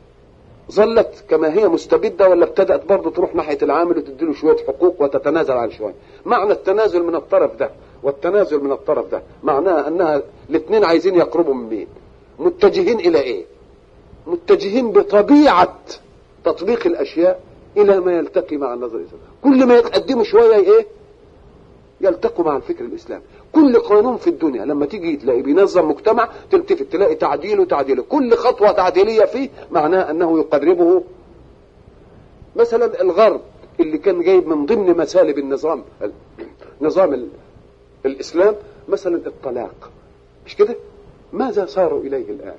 ظلت كما هي مستبدة، ولا ابتدأت برضو تروح ناحية العامل وتديله شوية حقوق وتتنازل عن شوية؟ معنى التنازل من الطرف ده والتنازل من الطرف ده معناها أنها الاثنين عايزين يقربوا من مين؟ متجهين إلى إيه؟ متجهين بطبيعة تطبيق الأشياء إلى ما يلتقي مع النظر الإسلامي. كل ما يتقدموا شوية إيه؟ يلتقوا مع الفكر الإسلامي. كل قانون في الدنيا لما تيجي تلاقي بينظم مجتمع تلتفت تلاقي تعديل وتعديل، كل خطوة تعديلية فيه معناه أنه يقربه. مثلا الغرب اللي كان جايب من ضمن مسالب نظام الإسلام مثلا الطلاق، مش كده؟ ماذا صاروا إليه الآن؟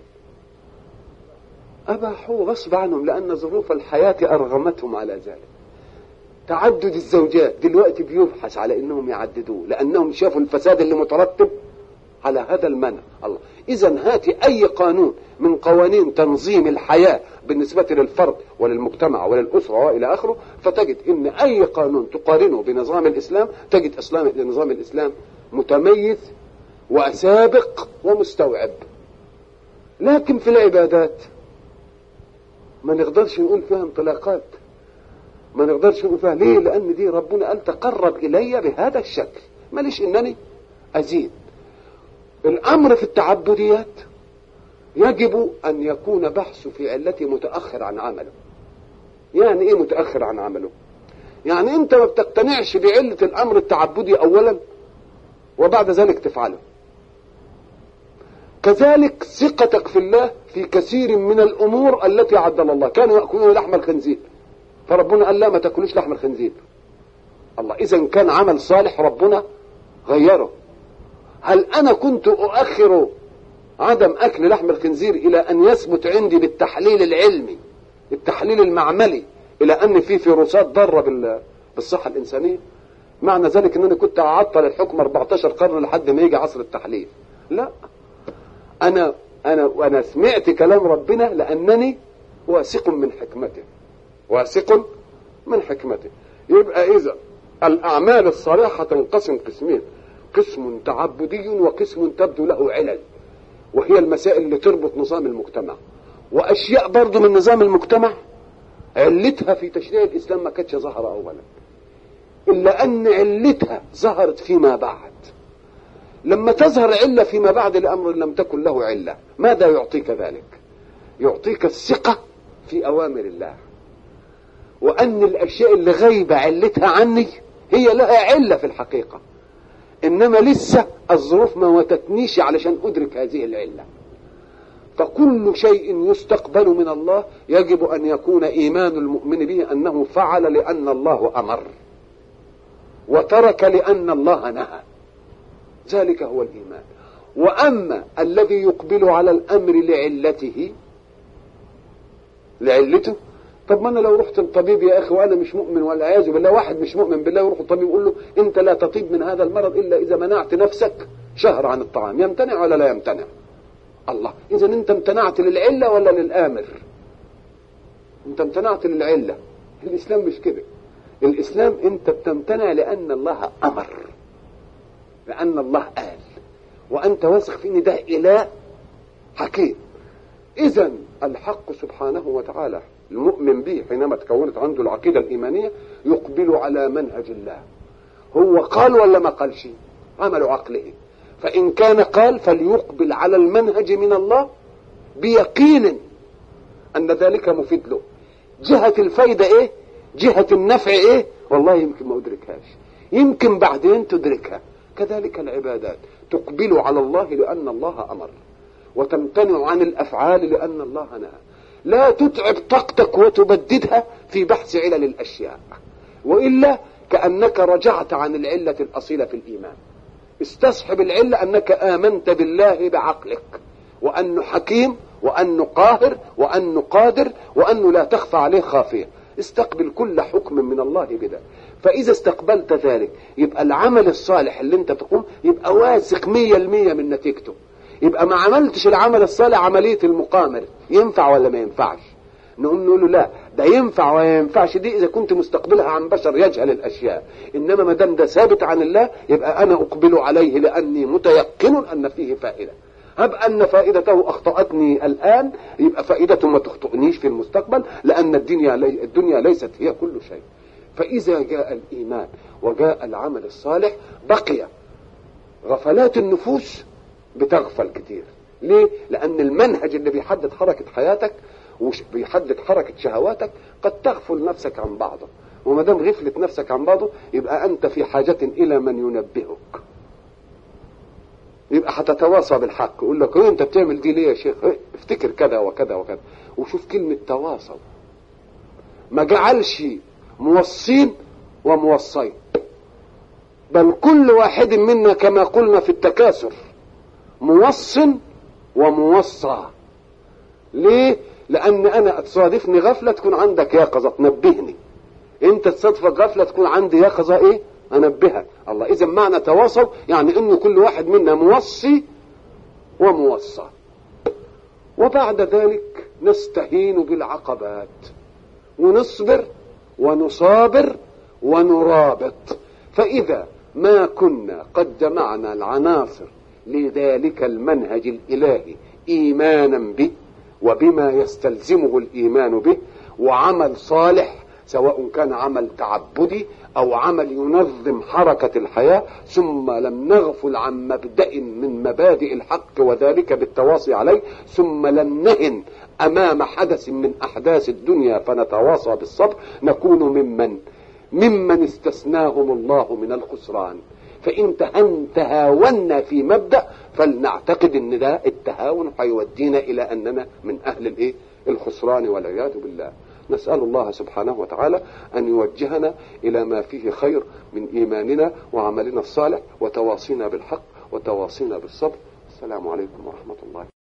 أباحوا غصب عنهم لأن ظروف الحياة أرغمتهم على ذلك. تعدد الزوجات دلوقتي بيبحث على انهم يعددوه لانهم شافوا الفساد اللي مترتب على هذا المنع. الله، اذا هاتي اي قانون من قوانين تنظيم الحياة بالنسبة للفرد وللمجتمع وللأسرة والى اخره، فتجد ان اي قانون تقارنه بنظام الاسلام تجد نظام الاسلام متميز وسابق ومستوعب. لكن في العبادات ما نقدرش نقول فيها انطلاقات، ما نقدرش نقول فيها. ليه؟ لأن دي ربنا قال تقرب إلي بهذا الشكل، ماليش إنني أزيد. الأمر في التعبديات يجب أن يكون بحث في علته متأخر عن عمله. يعني إيه متأخر عن عمله؟ يعني أنت ما بتقتنعش بعلة الأمر التعبدي أولا وبعد ذلك تفعله. كذلك ثقتك في الله في كثير من الأمور التي عدل الله. كانوا يأكلون لحم الخنزير فربنا قال لا ما تاكلوش لحم الخنزير. الله، اذا كان عمل صالح ربنا غيره. هل انا كنت اؤخر عدم اكل لحم الخنزير الى ان يثبت عندي بالتحليل العلمي التحليل المعملي الى ان في فيروسات ضاره بالصحه الانسانيه؟ معنى ذلك ان انا كنت اعطل الحكم 14 قرن لحد ما يجي عصر التحليل؟ لا، انا سمعت كلام ربنا لانني واثق من حكمته، واثق من حكمته. يبقى إذا الأعمال الصالحة تنقسم قسمين، قسم تعبدي وقسم تبدو له علل، وهي المسائل اللي تربط نظام المجتمع. وأشياء برضو من نظام المجتمع علتها في تشريع الإسلام ما كانتش ظاهرة أولا، إلا أن علتها ظهرت فيما بعد. لما تظهر علة فيما بعد لأمر لم تكن له علة، ماذا يعطيك ذلك؟ يعطيك الثقة في أوامر الله، وأن الأشياء اللي غايبة علتها عني هي لها علة في الحقيقة، إنما لسه الظروف ما وتتنيش علشان أدرك هذه العلة. فكل شيء يستقبل من الله يجب أن يكون إيمان المؤمن به أنه فعل لأن الله أمر وترك لأن الله نهى. ذلك هو الإيمان. وأما الذي يقبل على الأمر لعلته، طب ما انا لو رحت الطبيب يا اخي وانا مش مؤمن والعياذ بالله، واحد مش مؤمن بالله يروح الطبيب يقول له انت لا تطيب من هذا المرض الا اذا منعت نفسك شهر عن الطعام، يمتنع ولا لا يمتنع؟ الله، اذا انت امتنعت للعله ولا للامر؟ انت امتنعت للعله. الاسلام مش كده. الاسلام انت بتمتنع لان الله امر، لان الله قال، وانت واثق في ان ده اله حكيم. اذا الحق سبحانه وتعالى المؤمن به حينما تكونت عنده العقيدة الإيمانية يقبل على منهج الله. هو قال ولا ما قالش؟ عمل عقله. فإن كان قال فليقبل على المنهج من الله بيقين أن ذلك مفيد له. جهة الفايدة إيه؟ جهة النفع إيه؟ والله يمكن ما أدركهاش، يمكن بعدين تدركها. كذلك العبادات تقبل على الله لأن الله أمر، وتمتنع عن الأفعال لأن الله نهى. لا تتعب طاقتك وتبددها في بحث علل الأشياء، وإلا كأنك رجعت عن العلة الأصيلة في الإيمان. استصحب العلة أنك آمنت بالله بعقلك، وأنه حكيم، وأنه قاهر، وأنه قادر، وأنه لا تخفى عليه خافية. استقبل كل حكم من الله بذلك. فإذا استقبلت ذلك يبقى العمل الصالح اللي انت تقوم يبقى واثق 100% من نتيجته. يبقى ما عملتش العمل الصالح عملية المقامر. ينفع ولا ما ينفعش؟ نقوم نقول له لا، ده ينفع ولا ينفعش دي إذا كنت مستقبلها عن بشر يجهل الأشياء. إنما ما دام ده ثابت عن الله يبقى أنا أقبل عليه لأني متيقن أن فيه فائدة. هب أن فائدته أخطأتني الآن يبقى فائدته ما تخطئنيش في المستقبل، لأن الدنيا ليست هي كل شيء. فإذا جاء الإيمان وجاء العمل الصالح بقي غفلات النفوس بتغفل كتير. ليه؟ لأن المنهج اللي بيحدد حركة حياتك وبيحدد حركة شهواتك قد تغفل نفسك عن بعضه، وما دام غفلت نفسك عن بعضه يبقى أنت في حاجة إلى من ينبهك، يبقى هتتواصى بالحق. يقول لك أنت بتعمل دي ليه يا شيخ؟ افتكر كذا وكذا وكذا. وشوف كلمة تواصوا، ما جعلش موصين وموصين، بل كل واحد منا كما قلنا في التكاثر موص وموصى. ليه؟ لأن أنا تصادفني غفلة تكون عندك يقظة تنبهني، أنت تصادفك غفلة تكون عندي يقظة إيه؟ أنبهك. الله، إذا معنى تواصل يعني إنه كل واحد منا موصي وموصى. وبعد ذلك نستهين بالعقبات ونصبر ونصابر ونرابط. فإذا ما كنا قد جمعنا العناصر لذلك المنهج الإلهي إيمانا به وبما يستلزمه الإيمان به، وعمل صالح سواء كان عمل تعبدي أو عمل ينظم حركة الحياة، ثم لم نغفل عن مبدأ من مبادئ الحق وذلك بالتواصي عليه، ثم لم نهن أمام حدث من أحداث الدنيا فنتواصى بالصبر، نكون ممن استثناهم الله من الخسران. فإن تهاونا في مبدأ فلنعتقد ان ده التهاون هيودينا الى اننا من اهل الخسران والعياذ بالله. نسأل الله سبحانه وتعالى ان يوجهنا الى ما فيه خير من ايماننا وعملنا الصالح وتواصينا بالحق وتواصينا بالصبر. السلام عليكم ورحمة الله.